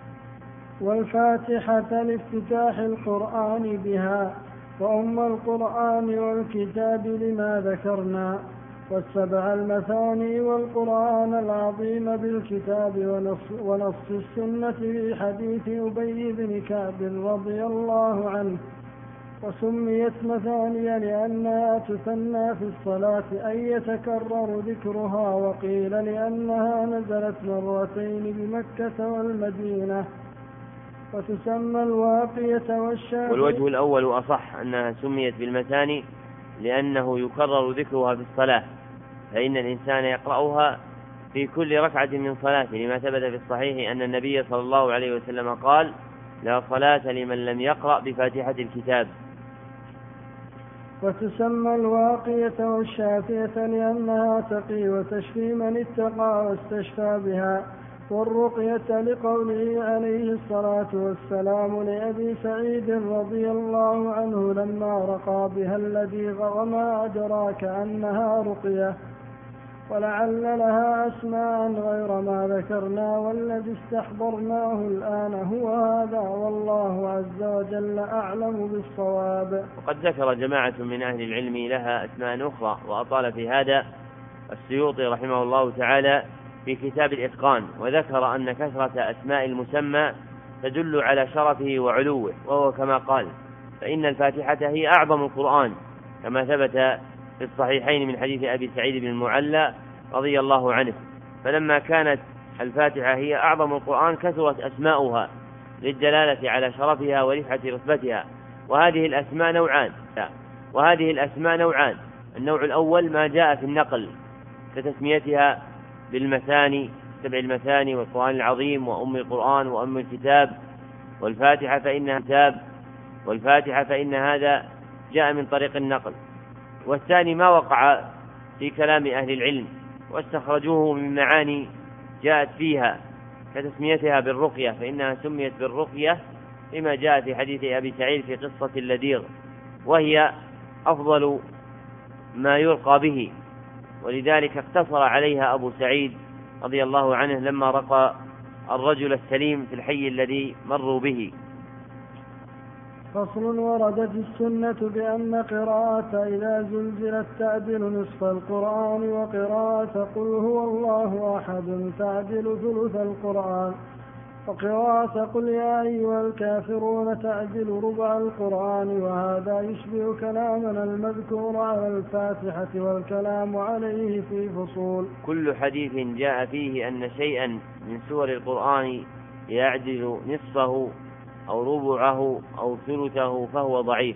والفاتحة لافتتاح القرآن بها، وأم القرآن والكتاب لما ذكرنا، والسبع المثاني والقرآن العظيم بالكتاب ونص, ونص السنة في حديث أبي بن كعب رضي الله عنه. وسميت مثانية لأنها تثنى في الصلاة أي يتكرر ذكرها، وقيل لأنها نزلت مرتين بمكة والمدينة. وتسمى الواقية والشافية. والوجه الأول أصح أنها سميت بالمثاني لأنه يكرر ذكرها في الصلاة، فإن الإنسان يقرأها في كل ركعة من صلاته، لما ثبت في الصحيح أن النبي صلى الله عليه وسلم قال لا صلاة لمن لم يقرأ بفاتحة الكتاب. وتسمى الواقية والشافية لأنها تقي وتشفي من اتقى واستشفى بها. والرقية لقوله عليه الصلاة والسلام لأبي سعيد رضي الله عنه لما رقى بها الذي وما أدراك أنها رقية. ولعل لها أسماء غير ما ذكرنا، والذي استحضرناه الآن هو هذا، والله عز وجل أعلم بالصواب. وقد ذكر جماعة من أهل العلم لها أسماء أخرى، وأطال في هذا السيوطي رحمه الله تعالى في كتاب الإتقان، وذكر أن كثرة أسماء المسمى تدل على شرفه وعلوه، وهو كما قال فإن الفاتحة هي أعظم القرآن، كما ثبت في الصحيحين من حديث أبي سعيد بن المعلى رضي الله عنه. فلما كانت الفاتحة هي أعظم القرآن كثرت أسماؤها للدلالة على شرفها ورفعة رتبتها. وهذه الأسماء نوعان وهذه الأسماء نوعان النوع الأول ما جاء في النقل كتسميتها بالمثاني سبع المثاني والقرآن العظيم وأم القرآن وأم الكتاب والفاتحة فإنها كتاب والفاتحة فإن هذا جاء من طريق النقل. والثاني ما وقع في كلام أهل العلم واستخرجوه من معاني جاءت فيها كتسميتها بالرقية، فإنها سميت بالرقية لما جاء في حديث أبي سعيد في قصة اللديغ، وهي أفضل ما يرقى به، ولذلك اقتصر عليها أبو سعيد رضي الله عنه لما رقى الرجل السليم في الحي الذي مروا به. فصل. ورد في السنة بأن قراءة إذا زلزلت تعدل نصف القرآن، وقراءة قل هو الله أحد تعدل ثلث القرآن، وقراءة قل يا أيها الكافرون تعدل ربع القرآن. وهذا يشبه كلامنا المذكور على الفاتحة والكلام عليه في فصول. كل حديث جاء فيه أن شيئا من سور القرآن يعدل نصفه أو ربعه أو ثلثه فهو ضعيف،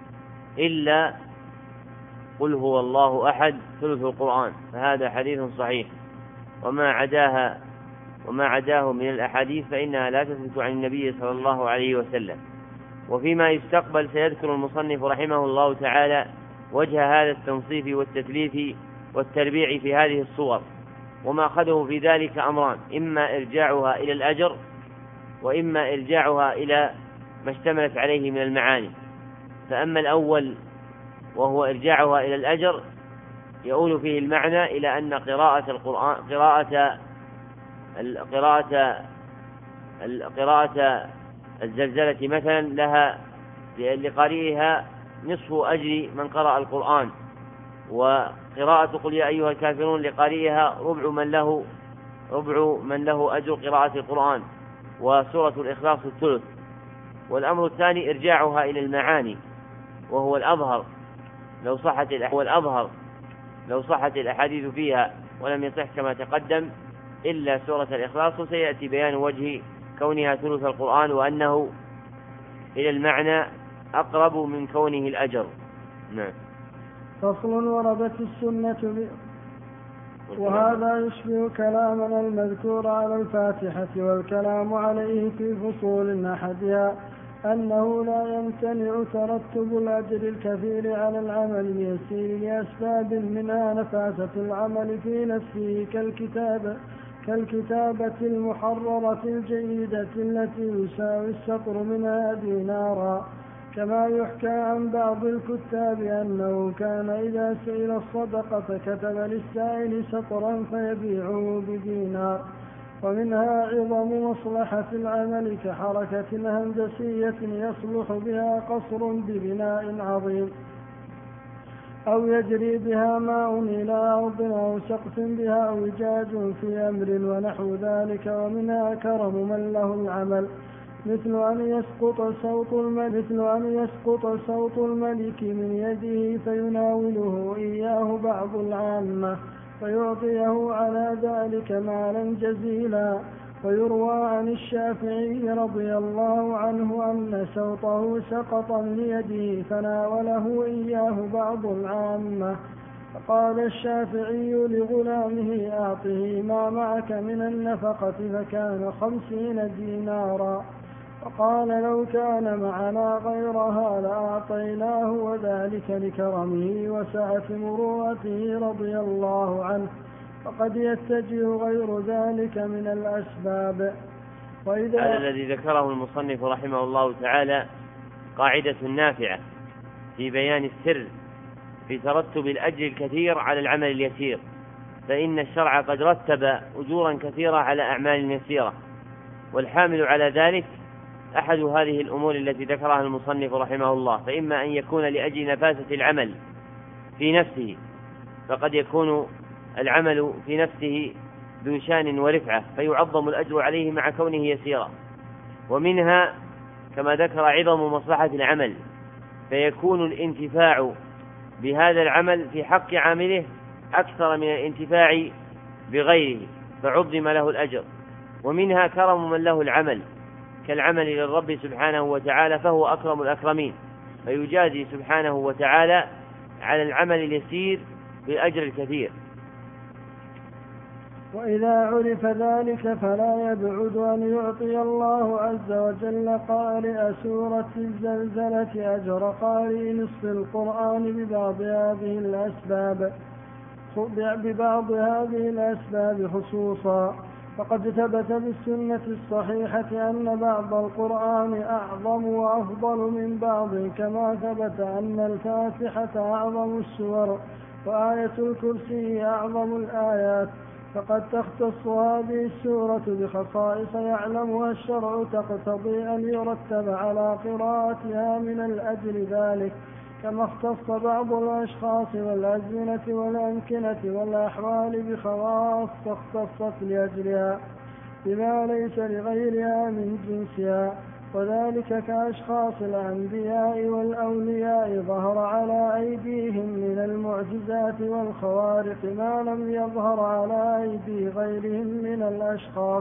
إلا قل هو الله أحد ثلث القرآن، فهذا حديث صحيح. وما عداها وما عداه من الأحاديث فإنها لا تثبت عن النبي صلى الله عليه وسلم. وفيما يستقبل سيذكر المصنف رحمه الله تعالى وجه هذا التنصيف والتثليث والتربيع في هذه الصور، وما أخذه في ذلك أمران: إما إرجاعها إلى الأجر، وإما إرجاعها إلى ما اشتملت عليه من المعاني. فأما الأول وهو إرجاعها إلى الأجر يؤول فيه المعنى إلى أن قراءة القرآن قراءة القراءة القراءة الزلزلة مثلا لها لقارئها نصف أجر من قرأ القرآن، وقراءة قل يا أيها الكافرون لقارئها ربع من له ربع من له أجر قراءة القرآن، وسورة الإخلاص الثلث. والأمر الثاني إرجاعها إلى المعاني، وهو الأظهر لو صحت الأظهر لو صحت الأحاديث فيها، ولم يصح كما تقدم إلا سورة الإخلاص، وسيأتي بيان وجه كونها ثلث القرآن وأنه إلى المعنى أقرب من كونه الأجر. نعم. فصل. وردت السنة ب... وهذا يشبه كلامنا المذكور على الفاتحة والكلام عليه في فصول أحدها أنه لا يمتنع ترتب الأجر الكثير على العمل اليسير لأسباب منها نفاسة العمل في نفسه كالكتابة كالكتابة المحررة الجيدة التي يساوي السطر منها دينارا، كما يحكى عن بعض الكتاب أنه كان إذا سئل الصدقة كتب للسائل سطرا فيبيعه بدينار. ومنها عظم مصلحة العمل كحركة هندسية يصلح بها قصر ببناء عظيم، أو يجري بها ماء إلى أرض، أو سقف بها وجاج في أمر ونحو ذلك. ومنها كرم من له العمل، مثل أن يسقط صوت الملك مثل أن يسقط صوت الملك من يده فيناوله إياه بعض العامة فيعطيه على ذلك مالا جزيلا. ويروى عن الشافعي رضي الله عنه أن صوته سقط من يده فناوله إياه بعض العامة، فقال الشافعي لغلامه أعطه ما معك من النفقة، فكان خمسين دينارا. فقال لو كان معنا غيرها لأعطيناه، وذلك لكرمه وسعة مروءته رضي الله عنه، فقد يتجه غير ذلك من الأسباب. وإذا هذا الذي ذكره المصنف رحمه الله تعالى قاعدة نافعة في بيان السر في ترتب الأجر الكثير على العمل اليسير، فإن الشرع قد رتب أجورا كثيرة على أعمال يسيرة، والحامل على ذلك أحد هذه الأمور التي ذكرها المصنف رحمه الله، فإما أن يكون لأجل نفاسة العمل في نفسه، فقد يكون العمل في نفسه ذو شان ورفعة فيعظم الأجر عليه مع كونه يسيرا. ومنها كما ذكر عظم مصلحة العمل، فيكون الانتفاع بهذا العمل في حق عامله أكثر من الانتفاع بغيره فعظم له الأجر. ومنها كرم من له العمل كالعمل للرب سبحانه وتعالى، فهو أكرم الأكرمين، فيجازي سبحانه وتعالى على العمل اليسير بالأجر الكثير. وإذا عرف ذلك فلا يبعد أن يعطي الله عز وجل قارئ سورة الزلزلة أجر قارئ نصف القرآن ببعض هذه الأسباب ببعض هذه الأسباب خصوصا. فقد ثبت بالسنة الصحيحة أن بعض القرآن أعظم وأفضل من بعض، كما ثبت أن الفاتحة أعظم السور وآية الكرسي أعظم الآيات. فقد تختص هذه السورة بخصائص يعلمها الشرع تقتضي أن يرتب على قراءتها من الأجل ذلك، كما اختص بعض الأشخاص والأزمنة والأمكنة والأحوال بخواص اختصت لأجلها بما ليس لغيرها من جنسها، وذلك كأشخاص الأنبياء والأولياء ظهر على أيديهم من المعجزات والخوارق ما لم يظهر على أيدي غيرهم من الأشخاص.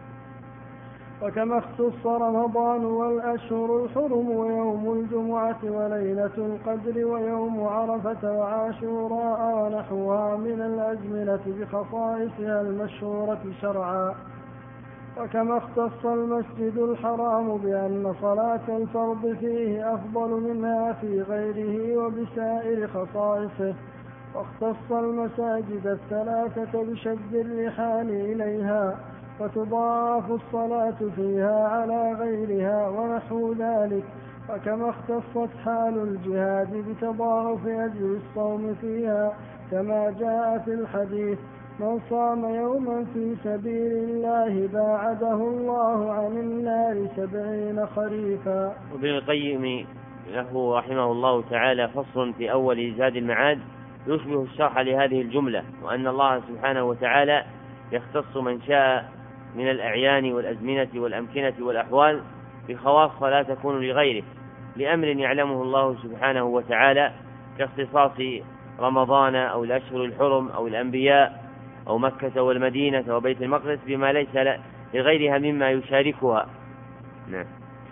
وكما اختص رمضان والأشهر الحرم ويوم الجمعة وليلة القدر ويوم عرفة وعاشوراء ونحوها من الأزمنة بخصائصها المشهورة شرعا. وكما اختص المسجد الحرام بأن صلاة الفرض فيه أفضل منها في غيره وبسائر خصائصه، واختص المساجد الثلاثة بشد الرحال إليها وتضاعف الصلاة فيها على غيرها ونحو ذلك. وكما اختصت حال الجهاد بتضاعف أجر الصوم فيها، كما جاء في الحديث: من صام يوما في سبيل الله باعده الله عن النار سبعين خريفا. وابن القيم له رحمه الله تعالى فصل في أول زاد المعاد يشبه الشرح لهذه الجملة، وأن الله سبحانه وتعالى يختص من شاء من الأعيان والأزمنة والأمكنة والأحوال بخواص لا تكون لغيره، لأمر يعلمه الله سبحانه وتعالى كاختصاص رمضان أو الأشهر الحرم أو الأنبياء أو مكة والمدينة وبيت المقدس بما ليس لغيرها مما يشاركها. نعم.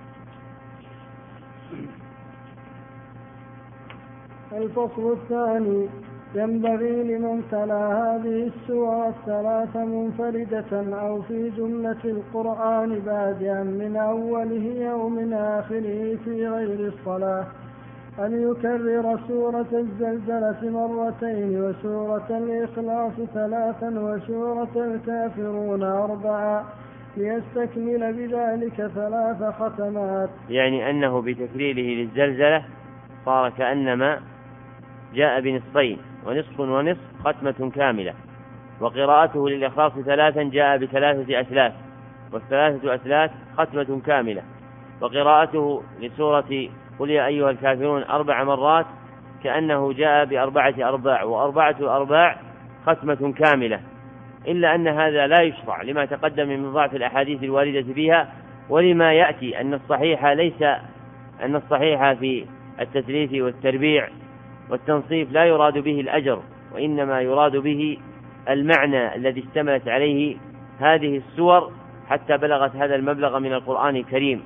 الفصل الثاني: ينبغي لمن تلا هذه السور الثلاث منفردة أو في جملة القرآن بادئا من أوله أو من آخره في غير الصلاة أن يكرر سورة الزلزلة مرتين وسورة الإخلاص ثلاثا وسورة الكافرون أربعا، ليستكمل بذلك ثلاث ختمات. يعني أنه بتكريره للزلزلة صار كأنما جاء بنصفين، ونصف ونصف ختمة كاملة، وقراءته للإخلاص ثلاثا جاء بثلاثة أثلاث، والثلاثة أثلاث ختمة كاملة، وقراءته لسورة قل يا أيها الكافرون أربع مرات كأنه جاء بأربعة أرباع، وأربعة أرباع ختمة كاملة، إلا أن هذا لا يشرع لما تقدم من ضعف الأحاديث الواردة فيها، ولما يأتي أن الصحيح ليس أن الصحيح في التثليث والتربيع والتنصيف لا يراد به الأجر، وإنما يراد به المعنى الذي اشتملت عليه هذه السور حتى بلغت هذا المبلغ من القرآن الكريم.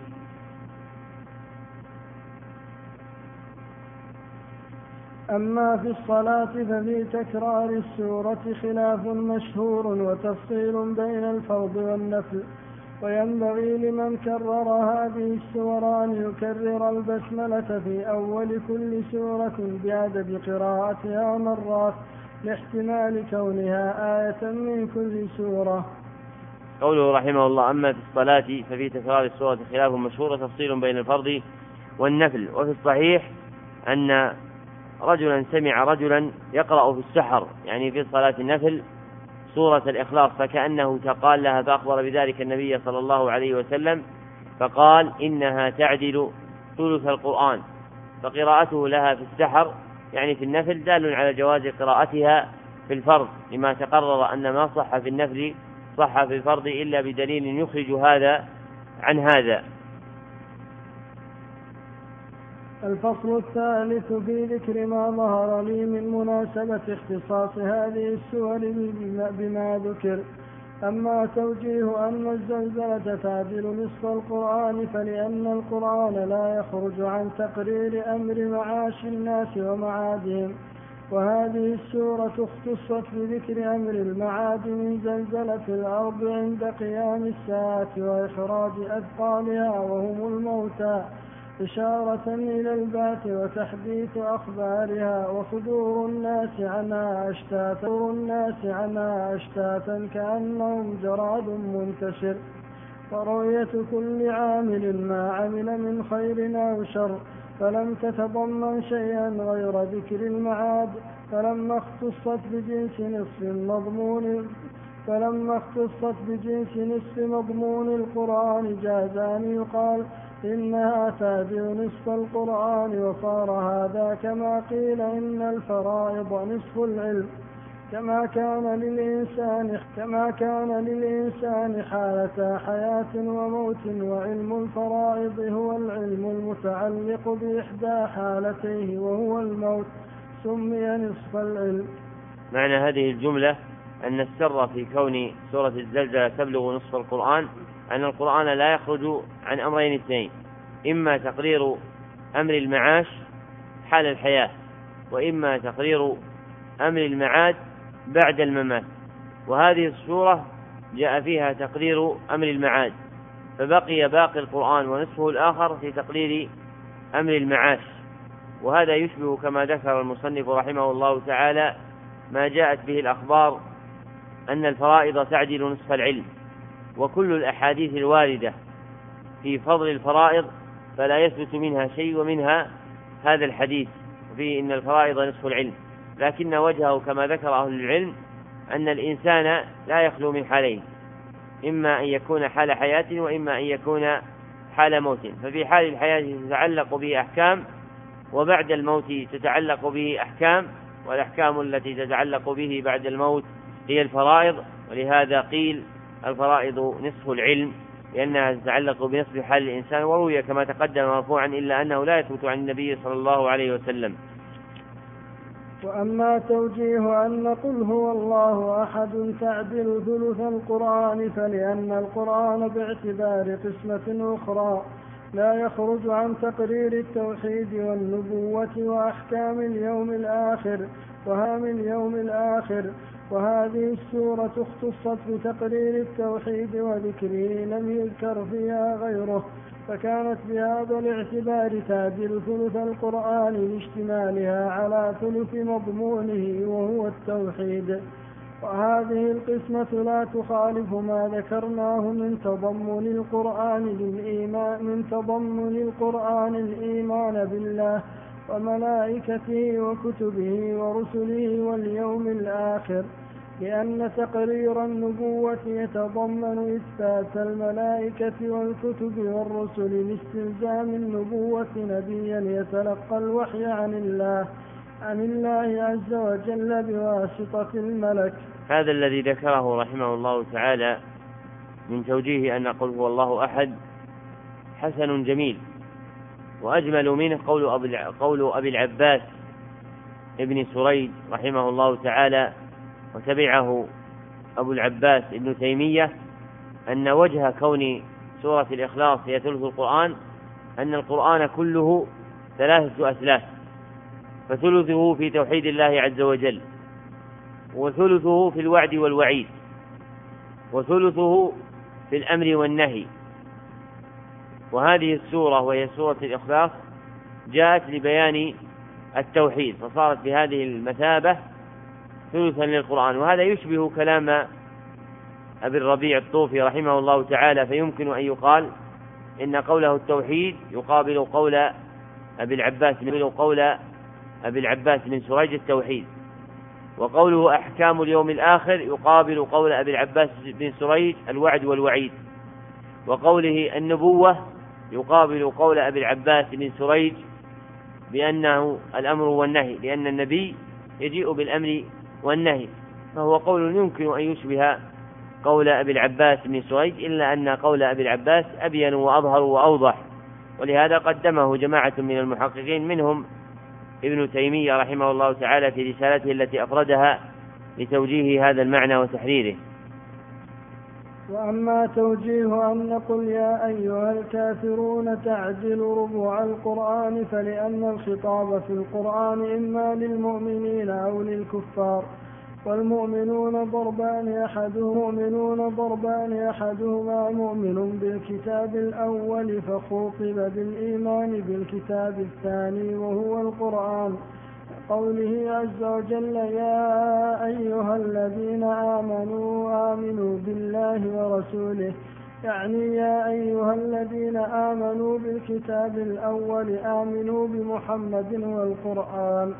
أما في الصلاة ففي تكرار السورة خلاف مشهور وتفصيل بين الفرض والنفل، وينبغي لمن كرر هذه السور أن يكرر البسملة في أول كل سورة بعدد قراءتها مرات لاحتمال كونها آية من كل سورة. قوله رحمه الله: أما في الصلاة ففي تكرار السورة خلاف مشهور وتفصيل بين الفرض والنفل. وفي الصحيح أن رجلا سمع رجلا يقرأ في السحر، يعني في صلاة النفل، سورة الإخلاص، فكأنه تقال لها، فأخبر بذلك النبي صلى الله عليه وسلم فقال إنها تعدل ثلث القرآن، فقراءته لها في السحر يعني في النفل دال على جواز قراءتها في الفرض، لما تقرر أن ما صح في النفل صح في الفرض إلا بدليل يخرج هذا عن هذا. الفصل الثالث في ذكر ما ظهر لي من مناسبة اختصاص هذه السور بما ذكر. أما توجيه أن الزلزلة تعدل نصف القرآن فلأن القرآن لا يخرج عن تقرير أمر معاش الناس ومعادهم، وهذه السورة اختصت بذكر أمر المعاد من زلزلة الأرض عند قيام الساعة وإخراج أثقالها وهم الموتى، إشارة إلى البعث وتحديث أخبارها، وصدور الناس عنها أشتاتا الناس عنها أشتاتا كأنهم جراد منتشر، ورؤية كل عامل ما عمل من خير أو شر، فلم تتضمن شيئا غير ذكر المعاد. فلما اختصت بجنس نصف مضمون فلما اختصت بجنس نصف مضمون القرآن جاز أن يقال إنها تابع نصف القرآن، وصار هذا كما قيل إن الفرائض نصف العلم، كما كان للإنسان كما كان للإنسان حالة حياة وموت، وعلم الفرائض هو العلم المتعلق بإحدى حالتيه وهو الموت، سمي نصف العلم. معنى هذه الجملة أن السر في كون سورة الزلزلة تبلغ نصف القرآن أن القرآن لا يخرج عن أمرين اثنين: إما تقرير أمر المعاش حال الحياة، وإما تقرير أمر المعاد بعد الممات. وهذه السورة جاء فيها تقرير أمر المعاد، فبقي باقي القرآن ونصفه الآخر في تقرير أمر المعاش. وهذا يشبه كما ذكر المصنف رحمه الله تعالى ما جاءت به الأخبار أن الفرائض تعدل نصف العلم، وكل الأحاديث الواردة في فضل الفرائض فلا يثبت منها شيء، ومنها هذا الحديث فيه إن الفرائض نصف العلم، لكن وجهه كما ذكر أهل العلم أن الإنسان لا يخلو من حالين: إما أن يكون حال حياة، وإما أن يكون حال موت. ففي حال الحياة تتعلق به أحكام، وبعد الموت تتعلق به أحكام، والأحكام التي تتعلق به بعد الموت هي الفرائض. ولهذا قيل الفرائض نصف العلم، لأنها تتعلق بنصف حال الإنسان. وروي كما تقدم مرفوعا إلا أنه لا يثبت عن النبي صلى الله عليه وسلم. وأما توجيه أن قل هو الله أحد تعدل ثلث القرآن، فلأن القرآن باعتبار قسمة أخرى لا يخرج عن تقرير التوحيد والنبوة وأحكام اليوم الآخر وهام اليوم الآخر. وهذه السورة اختصت بتقرير التوحيد وذكره لم يذكر فيها غيره، فكانت بهذا الاعتبار تعدل ثلث القرآن لاشتمالها على ثلث مضمونه وهو التوحيد. وهذه القسمة لا تخالف ما ذكرناه من تضمن القرآن للإيمان من تضمن القرآن الإيمان بالله وملائكته وكتبه ورسله واليوم الآخر، لأن تقرير النبوة يتضمن إثبات الملائكة والكتب والرسل لاستلزام النبوة نبيا يتلقى الوحي عن الله عن الله عز وجل بواسطة الملك. هذا الذي ذكره رحمه الله تعالى من توجيه أن قل هو الله أحد حسن جميل، وأجمل منه قول أبي, قول أبي العباس ابن سريج رحمه الله تعالى وتبعه أبو العباس ابن تيمية، أن وجه كون سورة الإخلاص هي ثلث القرآن أن القرآن كله ثلاثة أثلاث، فثلثه في توحيد الله عز وجل، وثلثه في الوعد والوعيد، وثلثه في الأمر والنهي. وهذه السورة وهي سورة الإخلاص جاءت لبيان التوحيد، فصارت بهذه المثابة ثلثا للقرآن. وهذا يشبه كلام أبي الربيع الطوفي رحمه الله تعالى، فيمكن أن يقال إن قوله التوحيد يقابل قول أبي العباس يقابل قول أبي العباس بن سريج التوحيد، وقوله أحكام اليوم الآخر يقابل قول أبي العباس بن سريج الوعد والوعيد، وقوله النبوة يقابل قول أبي العباس بن سريج بأنه الأمر والنهي، لأن النبي يجيء بالأمر والنهي، فهو قول يمكن أن يشبه قول أبي العباس بن سريج، إلا أن قول أبي العباس أبين وأظهر وأوضح، ولهذا قدمه جماعة من المحققين منهم ابن تيمية رحمه الله تعالى في رسالته التي أفردها لتوجيه هذا المعنى وتحريره. وأما توجيه أن نقول يا أيها الكافرون تعدل ربع القرآن فلأن الخطاب في القرآن إما للمؤمنين أو للكفار، والمؤمنون ضربان أحدهما مؤمنون ضربان أحدهما مؤمن بالكتاب الأول فخوطب بالإيمان بالكتاب الثاني وهو القرآن، قوله عز وجل يا أيها الذين آمنوا آمنوا بالله ورسوله، يعني يا أيها الذين آمنوا بالكتاب الأول آمنوا بمحمد والقرآن.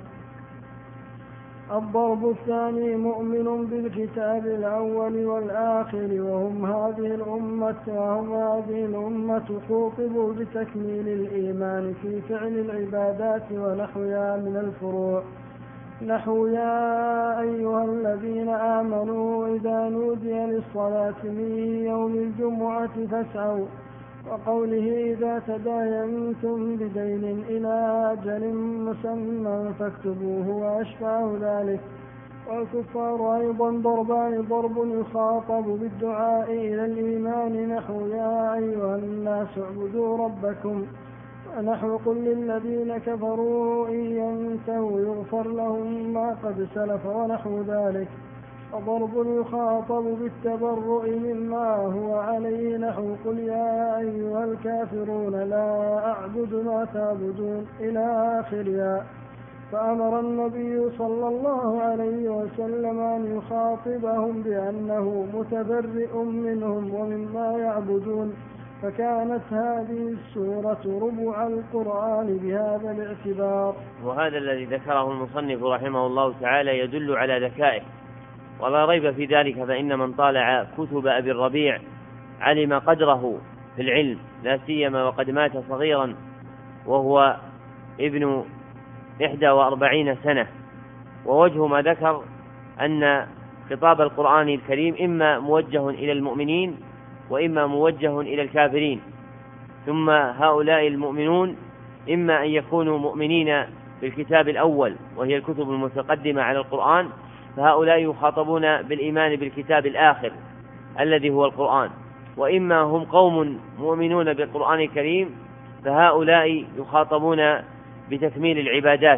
الضرب الثاني مؤمن بالكتاب الأول والآخر وهم هذه الأمة وهم هذه الأمة خوطبوا بتكميل الإيمان في فعل العبادات ونحوها من الفروع، نحو يا أيها الذين آمنوا إذا نودي للصلاة من يوم الجمعة فاسعوا، وقوله إذا تداينتم بدين إلى أجل مسمى فاكتبوه وأشبه ذلك. والكفار أيضا ضربان، ضرب يخاطب بالدعاء إلى الإيمان نحو يا أيها الناس اعبدوا ربكم، ونحو قل للذين كفروا إن ينتهوا يغفر لهم ما قد سلف ونحو ذلك. وضرب يخاطب بالتبرؤ مما هو عليه نحو قل يا أيها الكافرون لا أعبد ما تعبدون إلى آخرها. فأمر النبي صلى الله عليه وسلم أن يخاطبهم بأنه متبرئ منهم ومما يعبدون، فكانت هذه السورة ربع القرآن بهذا الاعتبار. وهذا الذي ذكره المصنف رحمه الله تعالى يدل على ذكائه، ولا ريب في ذلك، فإن من طالع كتب أبي الربيع علم قدره في العلم، لا سيما وقد مات صغيرا وهو ابن إحدى وأربعين سنة. ووجه ما ذكر أن خطاب القرآن الكريم إما موجه إلى المؤمنين وإما موجه إلى الكافرين، ثم هؤلاء المؤمنون إما أن يكونوا مؤمنين بالكتاب الأول وهي الكتب المتقدمة على القرآن، فهؤلاء يخاطبون بالإيمان بالكتاب الآخر الذي هو القرآن، وإما هم قوم مؤمنون بالقرآن الكريم فهؤلاء يخاطبون بتكميل العبادات.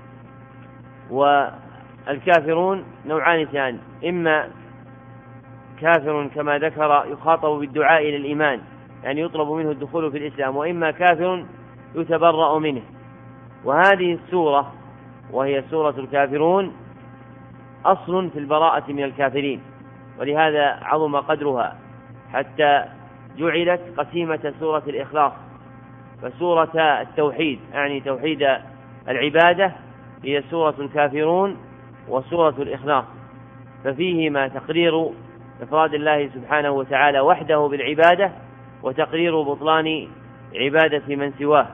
والكافرون نوعان اثنان، إما كافر كما ذكر يخاطب بالدعاء إلى الإيمان يعني يطلب منه الدخول في الإسلام، وإما كافر يتبرأ منه. وهذه السورة وهي سورة الكافرون أصل في البراءة من الكافرين، ولهذا عظم قدرها حتى جعلت قسيمة سورة الإخلاص. فسورة التوحيد يعني توحيد العبادة هي سورة الكافرون وسورة الإخلاص، ففيهما تقرير إفراد الله سبحانه وتعالى وحده بالعبادة وتقرير بطلان عبادة من سواه.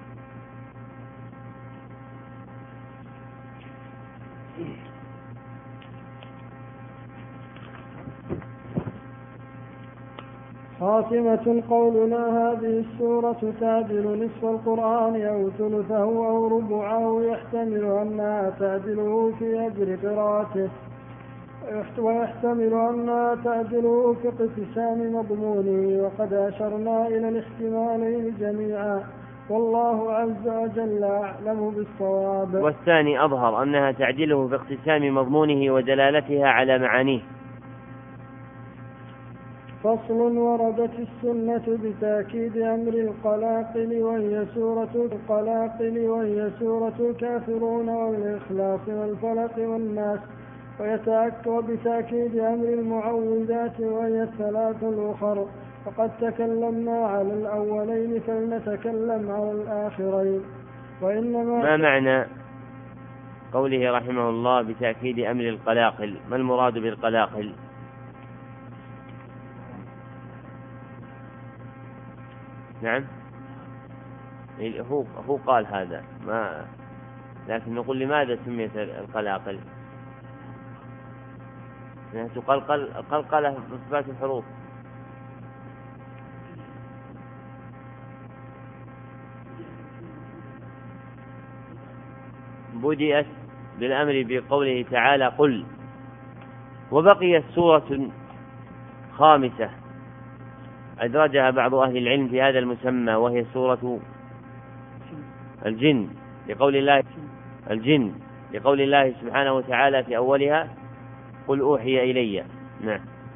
خاتمة قولنا هذه السورة تعدل نصف القرآن أو ثلثه أو ربعه، يحتمل أنها تعدله في أجر قراءته ويحتمل أنها تعدله في اقتسام مضمونه، وقد أشرنا إلى الاحتمالين جميعا والله عز وجل أعلم بالصواب. والثاني أظهر أنها تعدله في اقتسام مضمونه ودلالتها على معانيه. فصل. وردت السنة بتأكيد أمر القلاقل وهي سورة القلاقل وهي سورة الكافرون والإخلاص والفلق والناس، ويتأكد بتأكيد أمر المعوذات وهي الثلاث الأخر، وقد تكلمنا على الأولين فلنتكلم على الآخرين. وإنما ما معنى قوله رحمه الله بتأكيد أمر القلاقل؟ ما المراد بالقلاقل؟ نعم هو هو قال هذا، ما لكن نقول لماذا سميت القلاقل؟ يعني تقلقل قلقلة بإثبات الحروف. بدأت بالأمر بقوله تعالى قل. وبقيت سورة خامسة أدرجها بعض أهل العلم في هذا المسمى، وهي سورة الجن لقول الله الجن لقول الله سبحانه وتعالى في أولها قل أوحي إلي. نعم.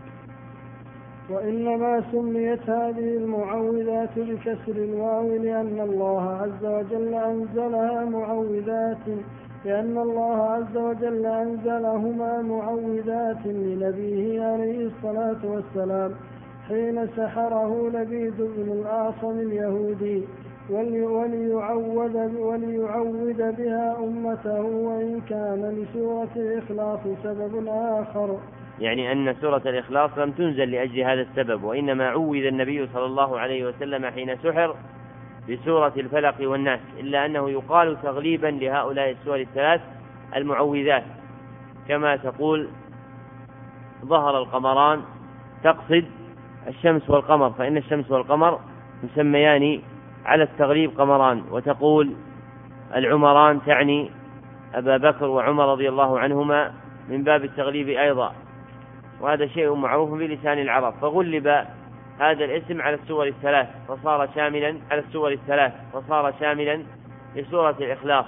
وإنما سميت هذه المعوذات بكسر الواو لأن الله عز وجل أنزلها معوذات لأن الله عز وجل أنزلهما معوذات لنبيه عليه الصلاة والسلام حين سحره لبيد بن الأعصم اليهودي وليعوذ, وليعوذ بها أمته، وإن كان لسورة الإخلاص سبب آخر، يعني أن سورة الإخلاص لم تنزل لأجل هذا السبب، وإنما عوذ النبي صلى الله عليه وسلم حين سحر بسورة الفلق والناس، إلا أنه يقال تغليبا لهؤلاء السور الثلاث المعوذات، كما تقول ظهر القمران تقصد الشمس والقمر، فإن الشمس والقمر مسميان على التغليب قمران، وتقول العمران تعني أبا بكر وعمر رضي الله عنهما من باب التغليب أيضا، وهذا شيء معروف بلسان العرب، فغلب هذا الاسم على السور الثلاث فصار شاملا على السور الثلاث فصار شاملا لسورة الإخلاص.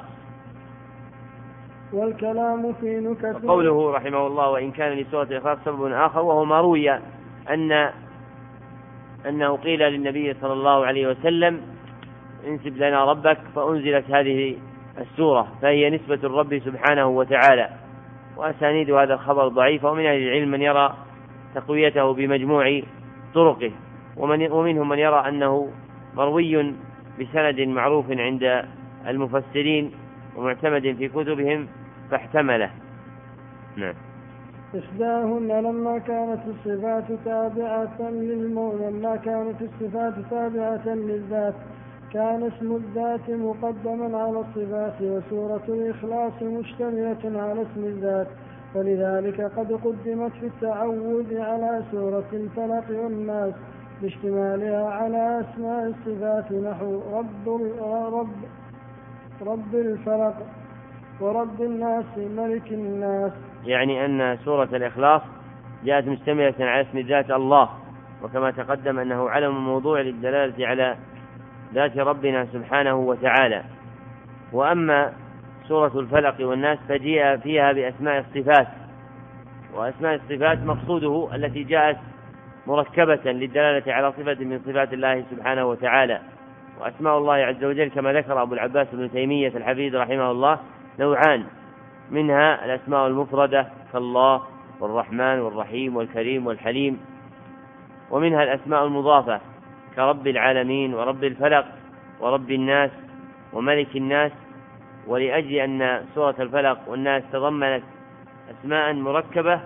والكلام في نكت قوله رحمه الله وإن كان لسورة الإخلاص سبب آخر، وهو ما روي أن أنه قيل للنبي صلى الله عليه وسلم انسب لنا ربك فأنزلت هذه السورة، فهي نسبة الرب سبحانه وتعالى، وأسانيد هذا الخبر ضعيفة، ومن أهل العلم من يرى تقويته بمجموع طرقه، ومن ومنهم من يرى أنه مروي بسند معروف عند المفسرين ومعتمد في كتبهم فاحتمله. نعم. إحداهن لما كانت الصفات تابعة للمو لما كانت الصفات تابعة للذات كان اسم الذات مقدما على الصفات، وسورة الإخلاص مشتملة على اسم الذات، ولذلك قد قدمت في التعوذ على سورة الفلق والناس باشتمالها على أسماء الصفات، نحو رب رب رب الفلق ورب الناس ملك الناس، يعني أن سورة الإخلاص جاءت مشتملة على اسم ذات الله، وكما تقدم أنه علم موضوع للدلالة على ذات ربنا سبحانه وتعالى. وأما سورة الفلق والناس فجيء فيها بأسماء الصفات، وأسماء الصفات مقصوده التي جاءت مركبة للدلالة على صفة من صفات الله سبحانه وتعالى. وأسماء الله عز وجل كما ذكر أبو العباس بن تيمية الحفيد رحمه الله نوعان، منها الأسماء المفردة كالله والرحمن والرحيم والكريم والحليم، ومنها الأسماء المضافة كرب العالمين ورب الفلق ورب الناس وملك الناس. ولأجل أن سورة الفلق والناس تضمنت أسماء مركبة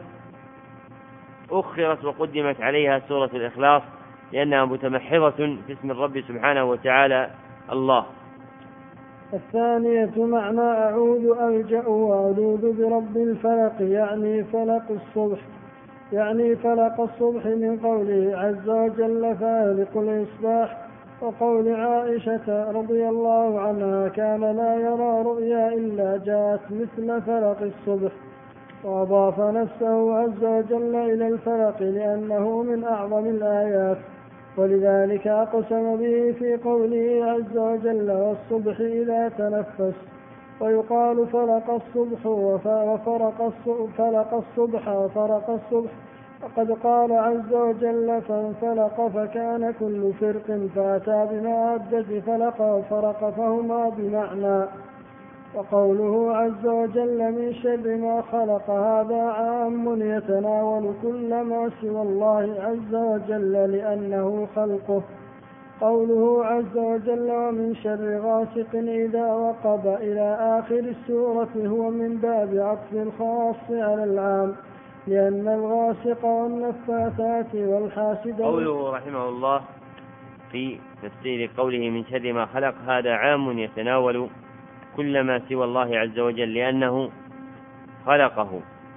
أخرت وقدمت عليها سورة الإخلاص لأنها متمحضة في اسم الرب سبحانه وتعالى الله. الثانية معنى أعوذ ألجأ وأعوذ برب الفلق، يعني فلق الصبح يعني فلق الصبح من قوله عز وجل فالق الإصباح، وقول عائشة رضي الله عنها كان لا يرى رؤيا إلا جاءت مثل فلق الصبح، وأضاف نفسه عز وجل إلى الفلق لأنه من أعظم الآيات، ولذلك أقسم به في قوله عز وجل والصبح إذا تنفس. ويقال فلق الصبح وفرق الصبح فلق الصبح وفرق الصبح، وقد قال عز وجل فانفلق فكان كل فرق فأتى بما عدت فلق وفرق فهما بمعنى. وقوله عز وجل من شر ما خلق هذا عام يتناول كل ما سوى الله عز وجل لأنه خلقه. قوله عز وجل ومن شر غاسق إذا وقب إلى آخر السورة هو من باب عطف الخاص على العام، لأن الغاسق والنفاثات والحاسد. قوله رحمه الله في تفسير قوله من شر ما خلق هذا عام يتناول كل ما سوى الله عز وجل لأنه خلقه،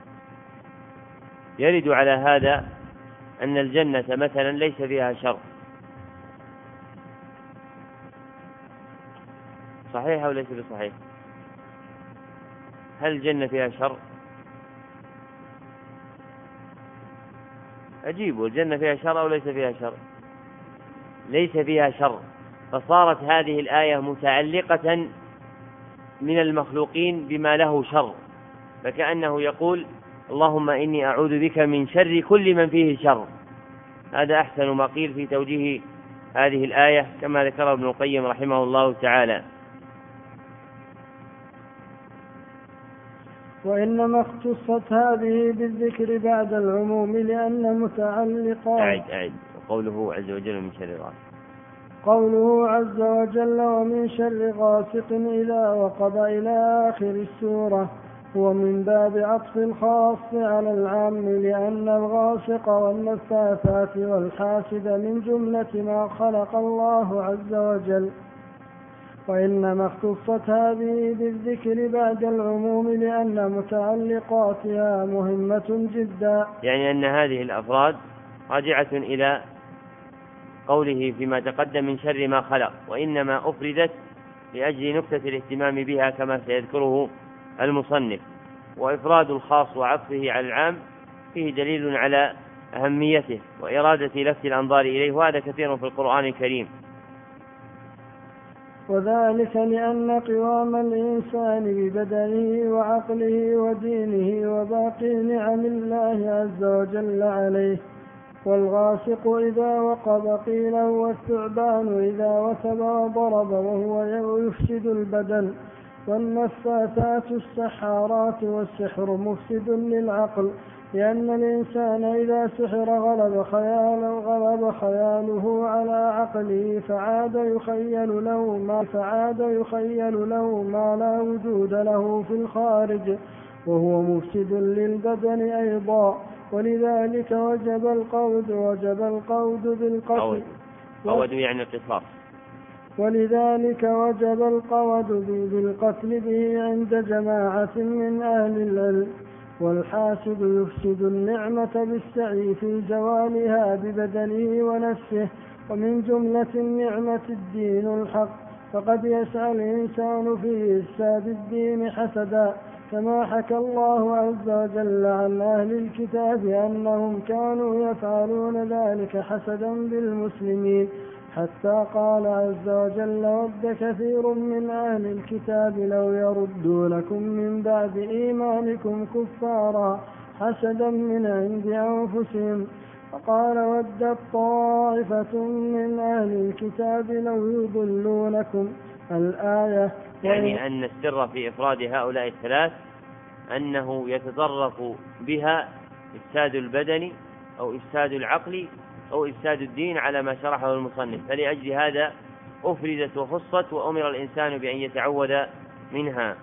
يرد على هذا أن الجنة مثلا ليس فيها شر، صحيح أو ليس بصحيح؟ هل الجنة فيها شر؟ أجيبوا، الجنة فيها شر أو ليس فيها شر؟ ليس فيها شر، فصارت هذه الآية متعلقة من المخلوقين بما له شر، فكأنه يقول اللهم إني أعوذ بك من شر كل من فيه شر. هذا أحسن ما قيل في توجيه هذه الآية كما ذكر ابن القيم رحمه الله تعالى. وإنما اختصت هذه بالذكر بعد العموم لأن متعلقا أعد أعد قوله عز وجل من شر غاسق. قوله عز وجل ومن شر غاسق إذا وقب إلى آخر السورة هو من باب عطف الخاص على العام، لأن الغاسق والنفاثات والحاسد من جملة ما خلق الله عز وجل. وإنما اختصت هذه بالذكر بعد العموم لأن متعلقاتها مهمة جدا، يعني أن هذه الأفراد راجعة إلى قوله فيما تقدم من شر ما خلق، وإنما أفردت لأجل نكتة الاهتمام بها كما سيذكره المصنف. وإفراد الخاص وعطفه على العام فيه دليل على أهميته وإرادة لفت الأنظار إليه، وهذا كثير في القرآن الكريم. وذلك لأن قوام الإنسان ببدنه وعقله ودينه وباقي نعم الله عز وجل عليه. والغاسق إذا وقب قيل هو الثعبان إذا وثب وضرب وهو يفسد البدن. والنفاثات السحارات، والسحر مفسد للعقل، لأن الإنسان إذا سحر غلب خياله, غلب خياله على عقله فعاد يخيل له ما فعاد يخيل له ما لا وجود له في الخارج، وهو مفسد للبدن أيضا. ولذلك وجب القود وجب القود بالقتل قود يعني القصاص ولذلك وجب القود بالقتل به عند جماعة من أهل العلم. والحاسد يفسد النعمة بالسعي في زوالها ببدنه ونفسه، ومن جملة النعمة الدين الحق، فقد يسعى الإنسان في إفساد الدين حسدا، كما حكى الله عز وجل عن أهل الكتاب أنهم كانوا يفعلون ذلك حسدا بالمسلمين، حتى قال عز وجل ود كثير من أهل الكتاب لو يردونكم من بعد إيمانكم كفارا حسدا من عند أنفسهم. فقال ودت طائفة من أهل الكتاب لو يضلونكم الآية. يعني أن السر في إفراد هؤلاء الثلاث أنه يتطرق بها إفساد البدن أو إفساد العقل أو إفساد الدين على ما شرحه المصنف، فلأجل هذا أفردت وخصت وأمر الإنسان بأن يتعوذ منها.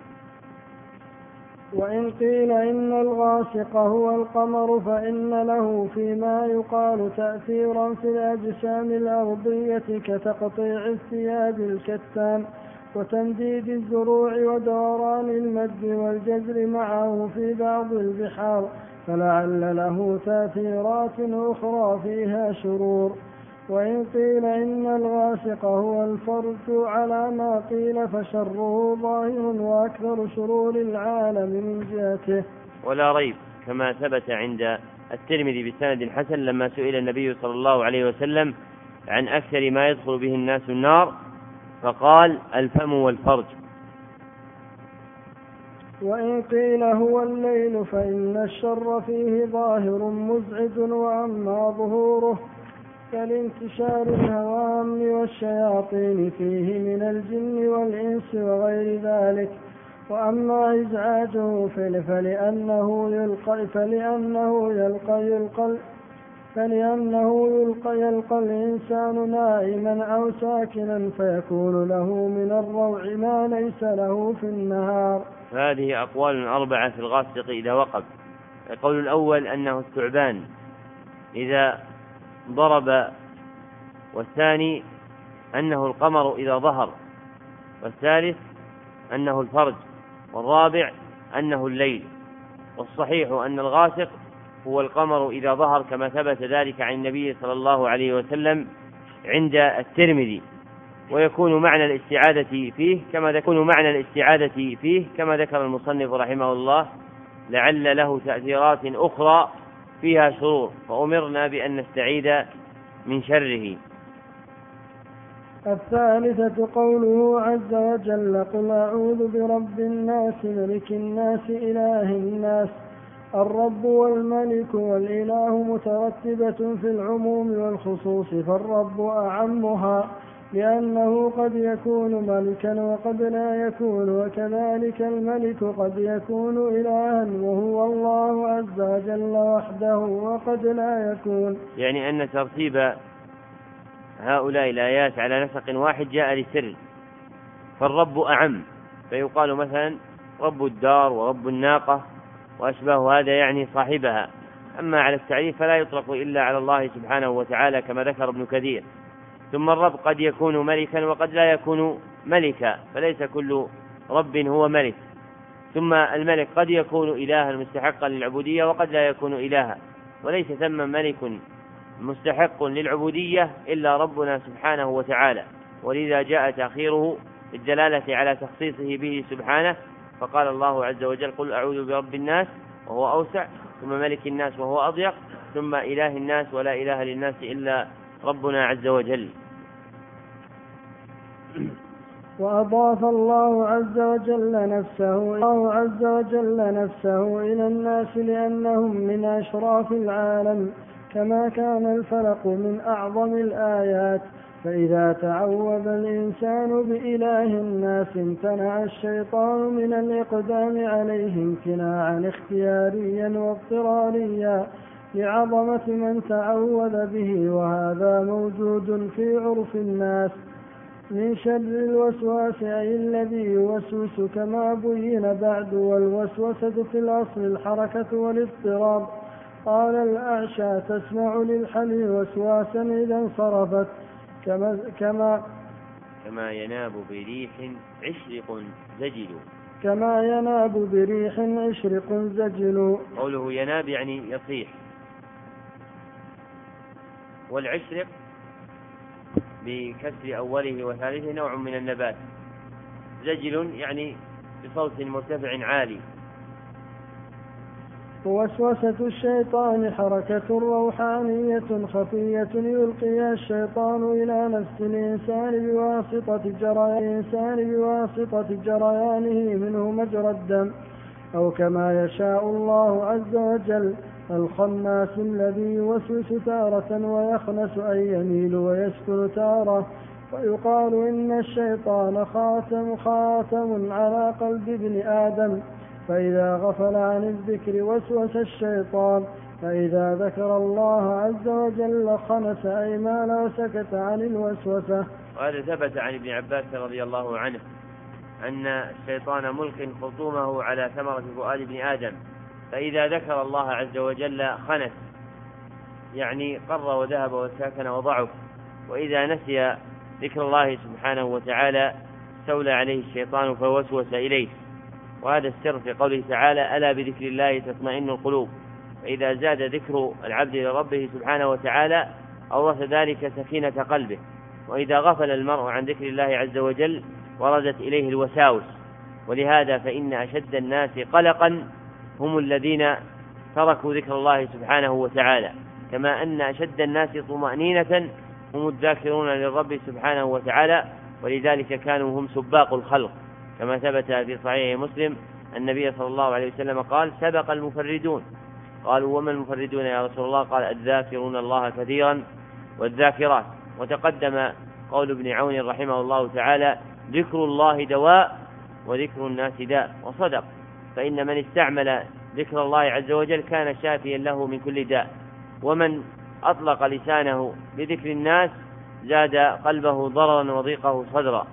وإن قيل إن الغاسق هو القمر فإن له فيما يقال تأثيرا في الأجسام الأرضية كتقطيع الثياب الكتان وتمديد الزروع ودوران المد والجزر معه في بعض البحار، فلعل له تأثيرات أخرى فيها شرور. وإن قيل إن الغاسق هو الفرد على ما قيل فشره ظاهر وأكثر شرور العالم من جهته. ولا ريب كما ثبت عند الترمذي بسند حسن لما سئل النبي صلى الله عليه وسلم عن أكثر ما يدخل به الناس النار فقال الفم والفرج. وإن قيل هو الليل فإن الشر فيه ظاهر مزعج، وأما ظهوره كالانتشار الهوام والشياطين فيه من الجن والإنس وغير ذلك. وأما إزعاجه فلأنه يلقى فلأنه يلقى يلقى فلأنه يلقى يلقى الإنسان نائما أو ساكنا فيكون له من الروع ما ليس له في النهار. هذه أقوال أربعة في الغاسق إذا وقب. القول الأول أنه الثعبان إذا ضرب، والثاني أنه القمر إذا ظهر، والثالث أنه الفرج، والرابع أنه الليل. والصحيح أن الغاسق هو القمر إذا ظهر كما ثبت ذلك عن النبي صلى الله عليه وسلم عند الترمذي، ويكون معنى الاستعاذة فيه كما يكون معنى الاستعاذة فيه كما ذكر المصنف رحمه الله، لعل له تأثيرات أخرى فيها شرور، فأمرنا بأن نستعيذ من شره. الثالثة قوله عز وجل قل أعوذ برب الناس ملك الناس إله الناس. الرب والملك والإله مترتبة في العموم والخصوص، فالرب أعمها لأنه قد يكون ملكا وقد لا يكون، وكذلك الملك قد يكون إلها وهو الله عز وجل وحده وقد لا يكون. يعني أن ترتيب هؤلاء الآيات على نسق واحد جاء لسر، فالرب أعم، فيقال مثلا رب الدار ورب الناقة وأشباه هذا يعني صاحبها. أما على التعريف فلا يطلق إلا على الله سبحانه وتعالى كما ذكر ابن كثير. ثم الرب قد يكون ملكا وقد لا يكون ملكا، فليس كل رب هو ملك. ثم الملك قد يكون إلها مستحقا للعبودية وقد لا يكون إلها، وليس ثم ملك مستحق للعبودية إلا ربنا سبحانه وتعالى، ولذا جاء تأخيره بالدلالة على تخصيصه به سبحانه، فقال الله عز وجل قل أعوذ برب الناس وهو أوسع، ثم ملك الناس وهو أضيق، ثم إله الناس ولا إله للناس إلا ربنا عز وجل. وأضاف الله عز وجل نفسه الله عز وجل نفسه إلى الناس لأنهم من أشراف العالم، كما كان الفلق من أعظم الآيات. فإذا تعوذ الإنسان بإله الناس امتنع الشيطان من الإقدام عليه امتناعا اختياريا واضطراريا لعظمة من تعوذ به، وهذا موجود في عرف الناس من شر الوسواس أي الذي يوسوس كما بين بعد. والوسوسة في الأصل الحركة والاضطراب. قال الأعشى تسمع للحل وسواسا إذا انصرفت كما, كما, كما يناب بريح عشرق زجل كما يناب بريح عشرق زجل. قوله يناب يعني يصيح، والعشرق بكسر أوله وثالثه نوع من النبات، زجل يعني بصوت مرتفع عالي. ووسوسة الشيطان حركة روحانية خفية يلقيها الشيطان إلى نفس الإنسان بواسطة جريان الإنسان بواسطة جريانه منه مجرى الدم، أو كما يشاء الله عز وجل الخناس الذي يوسوس تارة ويخنس أي يميل ويسكن تارة. ويقال إن الشيطان خاتم خاتم على قلب ابن آدم، فإذا غفل عن الذكر وسوس الشيطان، فإذا ذكر الله عز وجل خنس أي مال وسكت عن الوسوسة. وهذا ثبت عن ابن عباس رضي الله عنه أن الشيطان ملك خصومه على ثمرة فؤاد ابن آدم، فإذا ذكر الله عز وجل خنس يعني قر وذهب وساكن وضعف، وإذا نسي ذكر الله سبحانه وتعالى استولى عليه الشيطان فوسوس إليه. وهذا السر في قوله تعالى ألا بذكر الله تطمئن القلوب، فإذا زاد ذكر العبد لربه سبحانه وتعالى أورث ذلك سكينة قلبه، وإذا غفل المرء عن ذكر الله عز وجل وردت إليه الوساوس. ولهذا فإن أشد الناس قلقا هم الذين تركوا ذكر الله سبحانه وتعالى، كما أن أشد الناس طمأنينة هم الذاكرون للرب سبحانه وتعالى، ولذلك كانوا هم سباق الخلق، كما ثبت في صحيح مسلم النبي صلى الله عليه وسلم قال سبق المفردون. قالوا وما المفردون يا رسول الله؟ قال الذاكرون الله كثيرا والذاكرات. وتقدم قول ابن عون رحمه الله تعالى ذكر الله دواء وذكر الناس داء، وصدق، فإن من استعمل ذكر الله عز وجل كان شافيا له من كل داء، ومن أطلق لسانه بذكر الناس زاد قلبه ضررا وضيقه صدرا.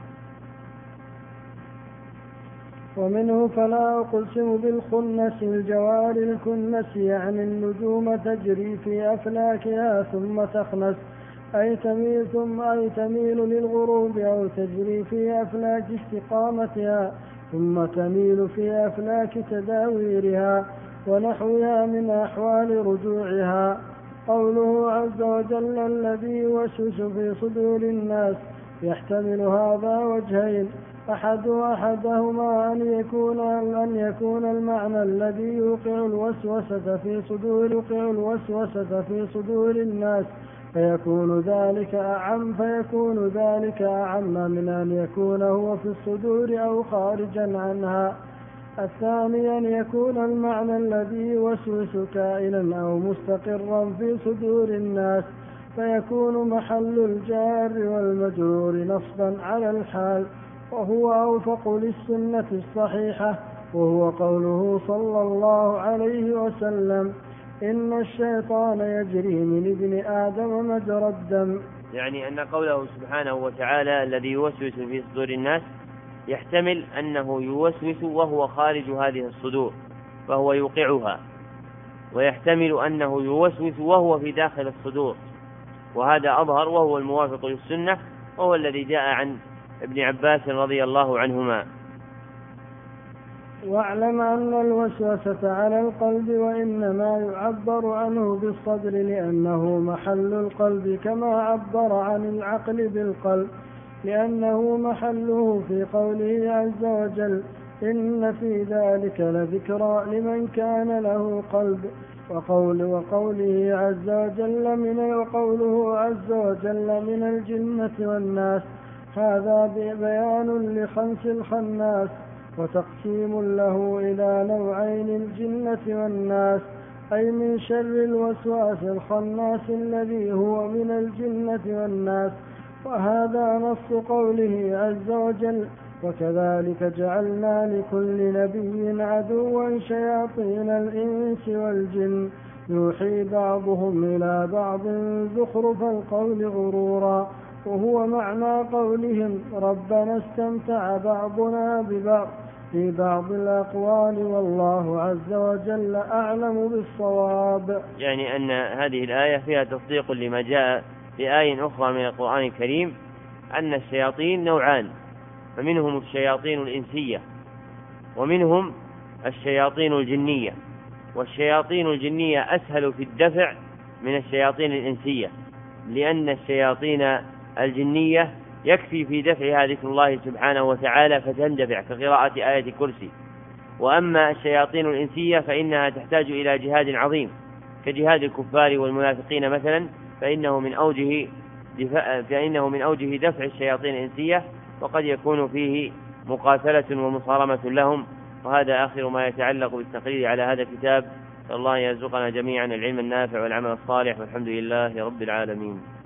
ومنه فلا أقسم بالخنس الجوار الكنس يعني النجوم تجري في أفلاكها ثم تخنس أي تميل ثم أي تميل للغروب أو تجري في أفلاك استقامتها ثم تميل في أفلاك تداويرها ونحوها من أحوال رجوعها. قوله عز وجل الذي يوسوس في صدور الناس يحتمل هذا وجهين، أحد أحدهما أن يكون أن يكون المعنى الذي يوقع الوسوسة في صدور يوقع الوسوسة في صدور الناس فيكون ذلك أعم فيكون ذلك أعم من أن يكون هو في الصدور أو خارجا عنها. الثاني أن يكون المعنى الذي يوسوس كائنا أو مستقرا في صدور الناس، فيكون محل الجار والمجرور نصبا على الحال، وهو أوفق للسنة الصحيحة، وهو قوله صلى الله عليه وسلم: إن الشيطان يجري من ابن آدم مجرى الدم. يعني أن قوله سبحانه وتعالى الذي يوسوس في صدور الناس يحتمل أنه يوسوس وهو خارج هذه الصدور فهو يوقعها، ويحتمل أنه يوسوس وهو في داخل الصدور، وهذا أظهر وهو الموافق للسنة، وهو الذي جاء عن ابن عباس رضي الله عنهما. واعلم أن الوسوسة على القلب وإنما يعبر عنه بالصدر لأنه محل القلب، كما عبر عن العقل بالقلب لأنه محله في قوله عز وجل: إن في ذلك لذكرى لمن كان له قلب، وقول وقوله عز وجل من وقوله عز وجل من الجنة والناس. هذا بيان لخمس الخناس وتقسيم له إلى نوعين: الجنة والناس، أي من شر الوسواس الخناس الذي هو من الجنة والناس. وهذا نص قوله عز وجل: وكذلك جعلنا لكل نبي عدوا شياطين الإنس والجن يوحي بعضهم إلى بعض زخرف القول غرورا، وهو معنى قولهم: ربنا استمتع بعضنا ببعض في بعض الأقوال والله عز وجل أعلم بالصواب. يعني أن هذه الآية فيها تصديق لما جاء في آية أخرى من القرآن الكريم أن الشياطين نوعان، فمنهم الشياطين الإنسية ومنهم الشياطين الجنية، والشياطين الجنية أسهل في الدفع من الشياطين الإنسية، لأن الشياطين الجنية يكفي في دفعها ذكر الله سبحانه وتعالى فتندفع كقراءة آية الكرسي، وأما الشياطين الإنسية فإنها تحتاج إلى جهاد عظيم كجهاد الكفار والمنافقين مثلا، فإنه من أوجه دفع فإنه من أوجه دفع الشياطين الإنسية، وقد يكون فيه مقاتلة ومصارمة لهم. وهذا آخر ما يتعلق بالتقرير على هذا الكتاب. الله يرزقنا جميعا العلم النافع والعمل الصالح، والحمد لله رب العالمين.